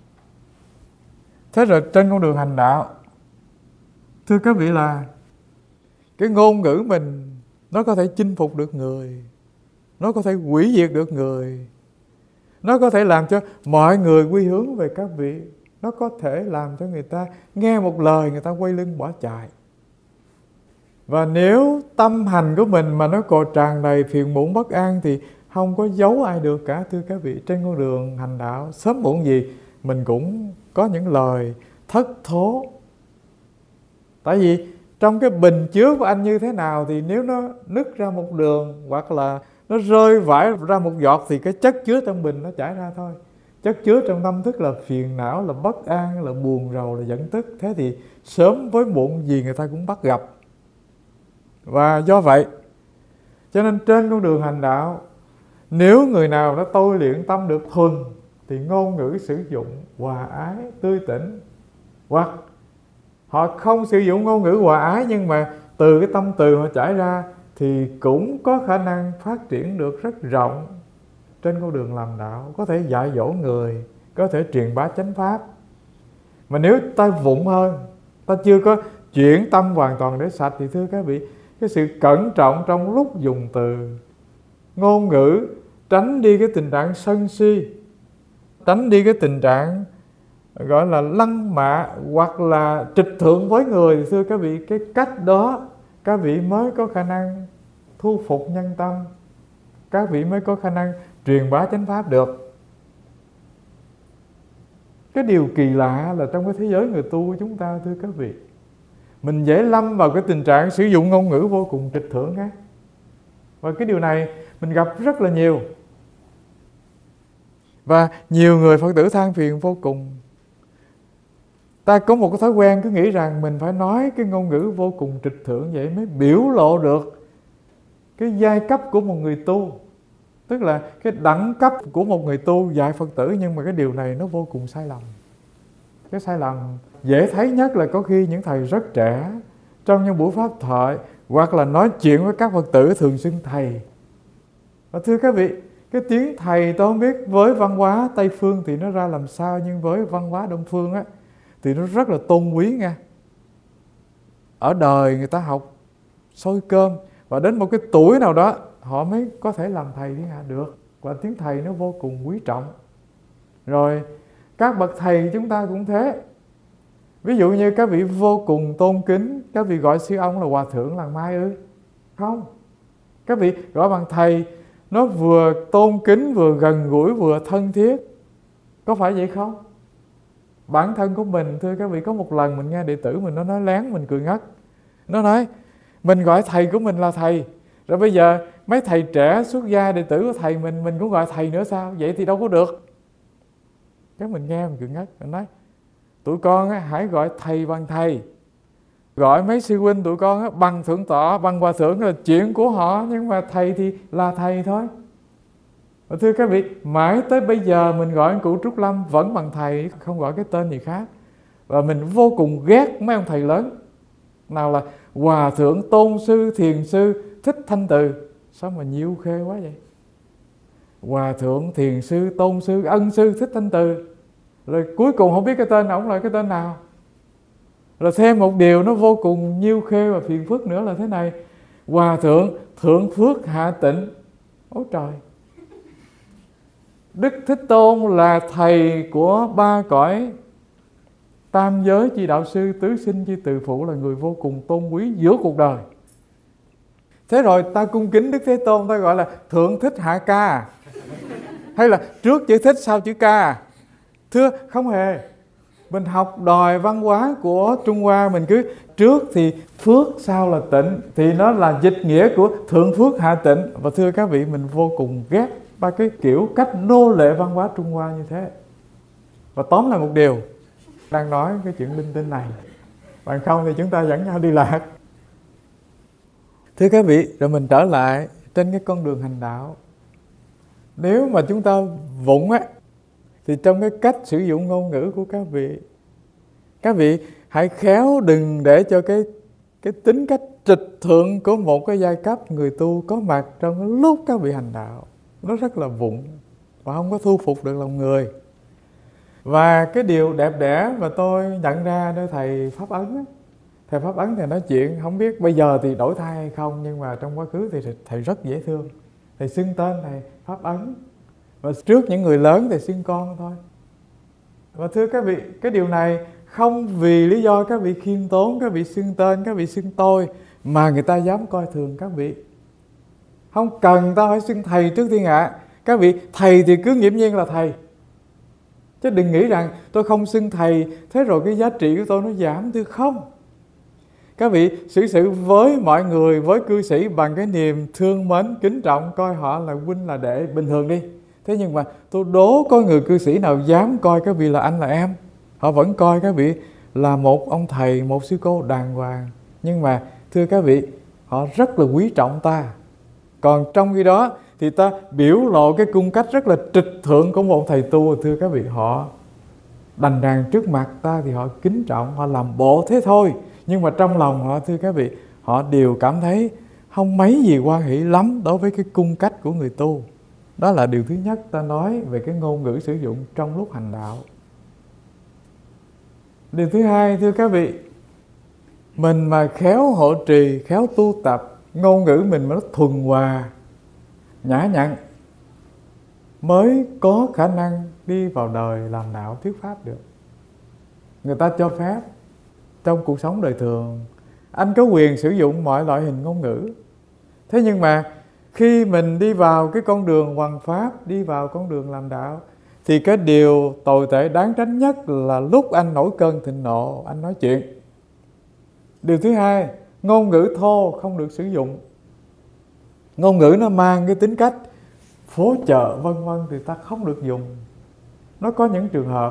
Thế rồi trên con đường hành đạo, thưa các vị, là cái ngôn ngữ mình nó có thể chinh phục được người, nó có thể hủy diệt được người, nó có thể làm cho mọi người quy hướng về các vị, nó có thể làm cho người ta nghe một lời người ta quay lưng bỏ chạy. Và nếu tâm hành của mình mà nó còn tràn đầy phiền muộn bất an thì không có giấu ai được cả. Thưa các vị, trên con đường hành đạo sớm muộn gì mình cũng có những lời thất thố. Tại vì trong cái bình chứa của anh như thế nào thì nếu nó nứt ra một đường hoặc là nó rơi vãi ra một giọt thì cái chất chứa trong bình nó chảy ra thôi. Chất chứa trong tâm thức là phiền não, là bất an, là buồn rầu, là giận tức. Thế thì sớm với muộn gì người ta cũng bắt gặp. Và do vậy cho nên trên con đường hành đạo, nếu người nào đã tôi luyện tâm được thuần thì ngôn ngữ sử dụng hòa ái, tươi tỉnh. Hoặc họ không sử dụng ngôn ngữ hòa ái nhưng mà từ cái tâm từ họ trải ra thì cũng có khả năng phát triển được rất rộng trên con đường làm đạo. Có thể dạy dỗ người, có thể truyền bá chánh pháp. Mà nếu ta vụng hơn, ta chưa có chuyển tâm hoàn toàn để sạch thì thưa các vị, cái sự cẩn trọng trong lúc dùng từ, ngôn ngữ, tránh đi cái tình trạng sân si, tránh đi cái tình trạng gọi là lăng mạ hoặc là trịch thượng với người, thì thưa các vị, cái cách đó các vị mới có khả năng thu phục nhân tâm, các vị mới có khả năng truyền bá chánh pháp được. Cái điều kỳ lạ là trong cái thế giới người tu của chúng ta, thưa các vị, mình dễ lâm vào cái tình trạng sử dụng ngôn ngữ vô cùng trịch thượng á. Và cái điều này mình gặp rất là nhiều. Và nhiều người Phật tử than phiền vô cùng. Ta có một cái thói quen cứ nghĩ rằng mình phải nói cái ngôn ngữ vô cùng trịch thượng vậy mới biểu lộ được cái giai cấp của một người tu, tức là cái đẳng cấp của một người tu dạy Phật tử. Nhưng mà cái điều này nó vô cùng sai lầm. Cái sai lầm dễ thấy nhất là có khi những thầy rất trẻ trong những buổi pháp thoại hoặc là nói chuyện với các Phật tử thường xưng thầy. Và thưa các vị, cái tiếng thầy tôi không biết với văn hóa Tây Phương thì nó ra làm sao, nhưng với văn hóa Đông Phương á thì nó rất là tôn quý nha. Ở đời người ta học xôi cơm và đến một cái tuổi nào đó họ mới có thể làm thầy thiên hạ được. Và tiếng thầy nó vô cùng quý trọng. Rồi các bậc thầy chúng ta cũng thế. Ví dụ như các vị vô cùng tôn kính, các vị gọi sư ông là hòa thượng làng Mai ư? Không. Các vị gọi bằng thầy, nó vừa tôn kính, vừa gần gũi, vừa thân thiết. Có phải vậy không? Bản thân của mình, thưa các vị, có một lần mình nghe đệ tử mình nó nói lén, mình cười ngất. Nó nói, mình gọi thầy của mình là thầy, rồi bây giờ mấy thầy trẻ xuất gia đệ tử của thầy mình cũng gọi thầy nữa sao? Vậy thì đâu có được. Cái mình nghe mình cười ngất. Mình nói, tụi con á, hãy gọi thầy bằng thầy, gọi mấy sư huynh tụi con á, bằng thượng tọa, bằng hòa thượng là chuyện của họ, nhưng mà thầy thì là thầy thôi. Và thưa các vị, mãi tới bây giờ mình gọi anh cụ Trúc Lâm vẫn bằng thầy, không gọi cái tên gì khác. Và mình vô cùng ghét mấy ông thầy lớn, nào là hòa thượng, tôn sư, thiền sư, Thích Thanh Từ. Sao mà nhiều khê quá vậy? Hòa thượng, thiền sư, tôn sư, ân sư, Thích Thanh Từ. Rồi cuối cùng không biết cái tên ổng là cái tên nào. Rồi thêm một điều nó vô cùng nhiêu khê và phiền phức nữa là thế này: hòa thượng, thượng phước hạ tịnh. Ôi trời! Đức Thích Tôn là thầy của ba cõi tam giới chi đạo sư, tứ sinh chi từ phụ, là người vô cùng tôn quý giữa cuộc đời. Thế rồi ta cung kính Đức Thế Tôn, ta gọi là thượng thích hạ ca, hay là trước chữ thích sau chữ ca? Thưa, không hề. Mình học đòi văn hóa của Trung Hoa, mình cứ trước thì phước sau là tịnh, thì nó là dịch nghĩa của thượng phước hạ tịnh. Và thưa các vị, mình vô cùng ghét ba cái kiểu cách nô lệ văn hóa Trung Hoa như thế. Và tóm lại một điều, đang nói cái chuyện linh tinh này, bằng không thì chúng ta dẫn nhau đi lạc. Thưa các vị, rồi mình trở lại trên cái con đường hành đạo. Nếu mà chúng ta vụng á, thì trong cái cách sử dụng ngôn ngữ của các vị hãy khéo đừng để cho cái tính cách trịch thượng của một cái giai cấp người tu có mặt trong cái lúc các vị hành đạo. Nó rất là vụng và không có thu phục được lòng người. Và cái điều đẹp đẽ mà tôi nhận ra nơi thầy Pháp Ấn á, thầy Pháp Ấn thì nói chuyện, không biết bây giờ thì đổi thay hay không, nhưng mà trong quá khứ thì thầy rất dễ thương. Thầy xưng tên thầy Pháp Ấn, và trước những người lớn thì xưng con thôi. Và thưa các vị, cái điều này không vì lý do các vị khiêm tốn, các vị xưng tên, các vị xưng tôi, mà người ta dám coi thường các vị. Không cần ta phải xưng thầy trước thiên hạ. Các vị thầy thì cứ nghiễm nhiên là thầy, chứ đừng nghĩ rằng tôi không xưng thầy, thế rồi cái giá trị của tôi nó giảm. Thưa không. Các vị xử sự với mọi người, với cư sĩ bằng cái niềm thương mến, kính trọng, coi họ là huynh là đệ bình thường đi. Thế nhưng mà tôi đố có người cư sĩ nào dám coi các vị là anh là em. Họ vẫn coi các vị là một ông thầy, một sư cô đàng hoàng. Nhưng mà thưa các vị, họ rất là quý trọng ta. Còn trong khi đó thì ta biểu lộ cái cung cách rất là trịch thượng của một thầy tu. Thưa các vị, họ đành đàng trước mặt ta thì họ kính trọng, họ làm bộ thế thôi. Nhưng mà trong lòng họ, thưa các vị, họ đều cảm thấy không mấy gì hoan hỷ lắm đối với cái cung cách của người tu. Đó là điều thứ nhất ta nói về cái ngôn ngữ sử dụng trong lúc hành đạo. Điều thứ hai, thưa các vị, mình mà khéo hộ trì, khéo tu tập, ngôn ngữ mình mà nó thuần hòa, nhã nhặn, mới có khả năng đi vào đời làm đạo thuyết pháp được. Người ta cho phép trong cuộc sống đời thường anh có quyền sử dụng mọi loại hình ngôn ngữ. Thế nhưng mà khi mình đi vào cái con đường hoằng pháp, đi vào con đường làm đạo, thì cái điều tồi tệ đáng tránh nhất là lúc anh nổi cơn thịnh nộ, anh nói chuyện. Điều thứ hai, ngôn ngữ thô không được sử dụng. Ngôn ngữ nó mang cái tính cách phố chợ vân vân thì ta không được dùng. Nó có những trường hợp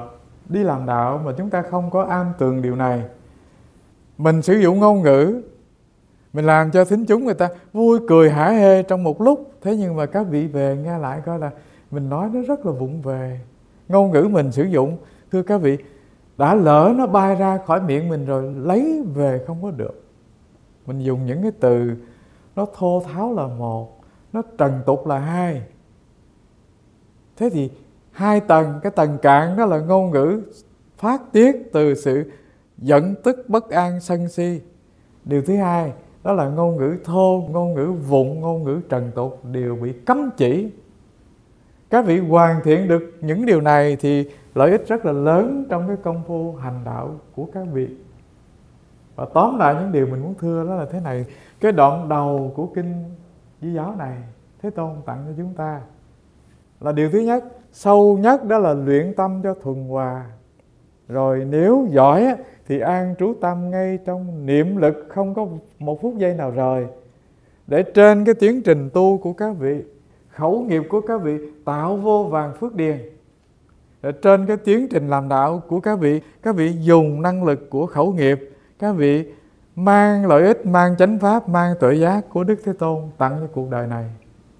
đi làm đạo mà chúng ta không có am tường điều này. Mình sử dụng ngôn ngữ, mình làm cho thính chúng người ta vui cười hả hê trong một lúc. Thế nhưng mà các vị về nghe lại coi là mình nói nó rất là vụng về. Ngôn ngữ mình sử dụng, thưa các vị, đã lỡ nó bay ra khỏi miệng mình rồi, lấy về không có được. Mình dùng những cái từ nó thô tháo là một, nó trần tục là hai. Thế thì hai tầng, cái tầng cạn đó là ngôn ngữ phát tiết từ sự giận tức bất an sân si. Điều thứ hai đó là ngôn ngữ thô, ngôn ngữ vụng, ngôn ngữ trần tục đều bị cấm chỉ. Các vị hoàn thiện được những điều này thì lợi ích rất là lớn trong cái công phu hành đạo của các vị. Và tóm lại những điều mình muốn thưa đó là thế này. Cái đoạn đầu của kinh Di Giáo này Thế Tôn tặng cho chúng ta là điều thứ nhất, sâu nhất, đó là luyện tâm cho thuần hòa. Rồi nếu giỏi thì an trú tâm ngay trong niệm lực, không có một phút giây nào rời, để trên cái tiến trình tu của các vị, khẩu nghiệp của các vị tạo vô vàn phước điền. Để trên cái tiến trình làm đạo của các vị dùng năng lực của khẩu nghiệp, các vị mang lợi ích, mang chánh pháp, mang tuệ giác của Đức Thế Tôn tặng cho cuộc đời này.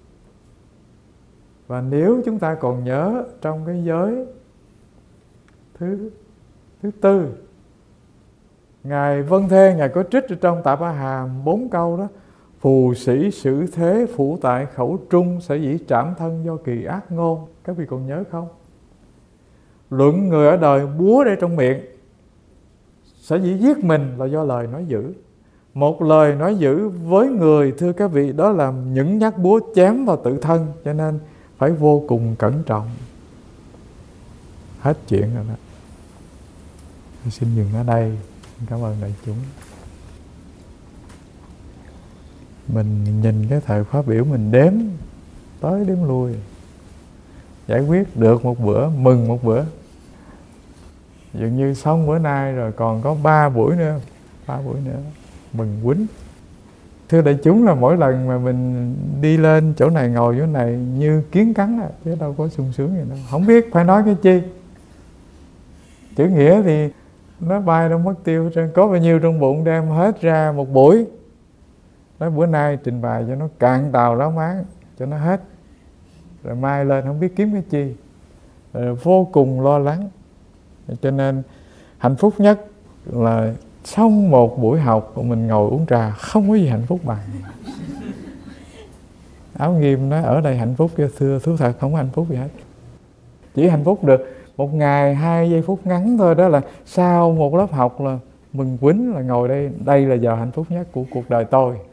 Và nếu chúng ta còn nhớ trong cái giới thứ tư, Ngài Vân Thê, Ngài có trích ở trong Tạ Ba Hàm 4 câu đó: phù sĩ xử thế phủ tại khẩu trung, sở dĩ trảm thân do kỳ ác ngôn. Các vị còn nhớ không? Luận người ở đời búa để trong miệng, sở dĩ giết mình là do lời nói dữ. Một lời nói dữ với người, thưa các vị, đó là những nhát búa chém vào tự thân, cho nên phải vô cùng cẩn trọng. Hết chuyện rồi đó. Tôi xin dừng ở đây. Cảm ơn đại chúng. Mình nhìn cái thời khóa biểu mình đếm tới đếm lui, giải quyết được một bữa mừng một bữa. Dường như xong bữa nay rồi còn có 3 buổi nữa, 3 buổi nữa mừng quýnh. Thưa đại chúng, là mỗi lần mà mình đi lên chỗ này ngồi chỗ này như kiến cắn chứ đâu có sung sướng gì đâu. Không biết phải nói cái chi. Chữ nghĩa thì nó bay đâu mất tiêu. Có bao nhiêu trong bụng đem hết ra một buổi. Nói bữa nay trình bày cho nó cạn tàu ráo máng, cho nó hết. Rồi mai lên không biết kiếm cái chi. Rồi vô cùng lo lắng. Cho nên hạnh phúc nhất là xong một buổi học mình ngồi uống trà, không có gì hạnh phúc bằng. Áo Nghiêm nói ở đây hạnh phúc, thưa thú thật không có hạnh phúc gì hết. Chỉ hạnh phúc được một ngày 2 giây phút ngắn thôi, đó là sau một lớp học là mừng quýnh, là ngồi đây là giờ hạnh phúc nhất của cuộc đời tôi.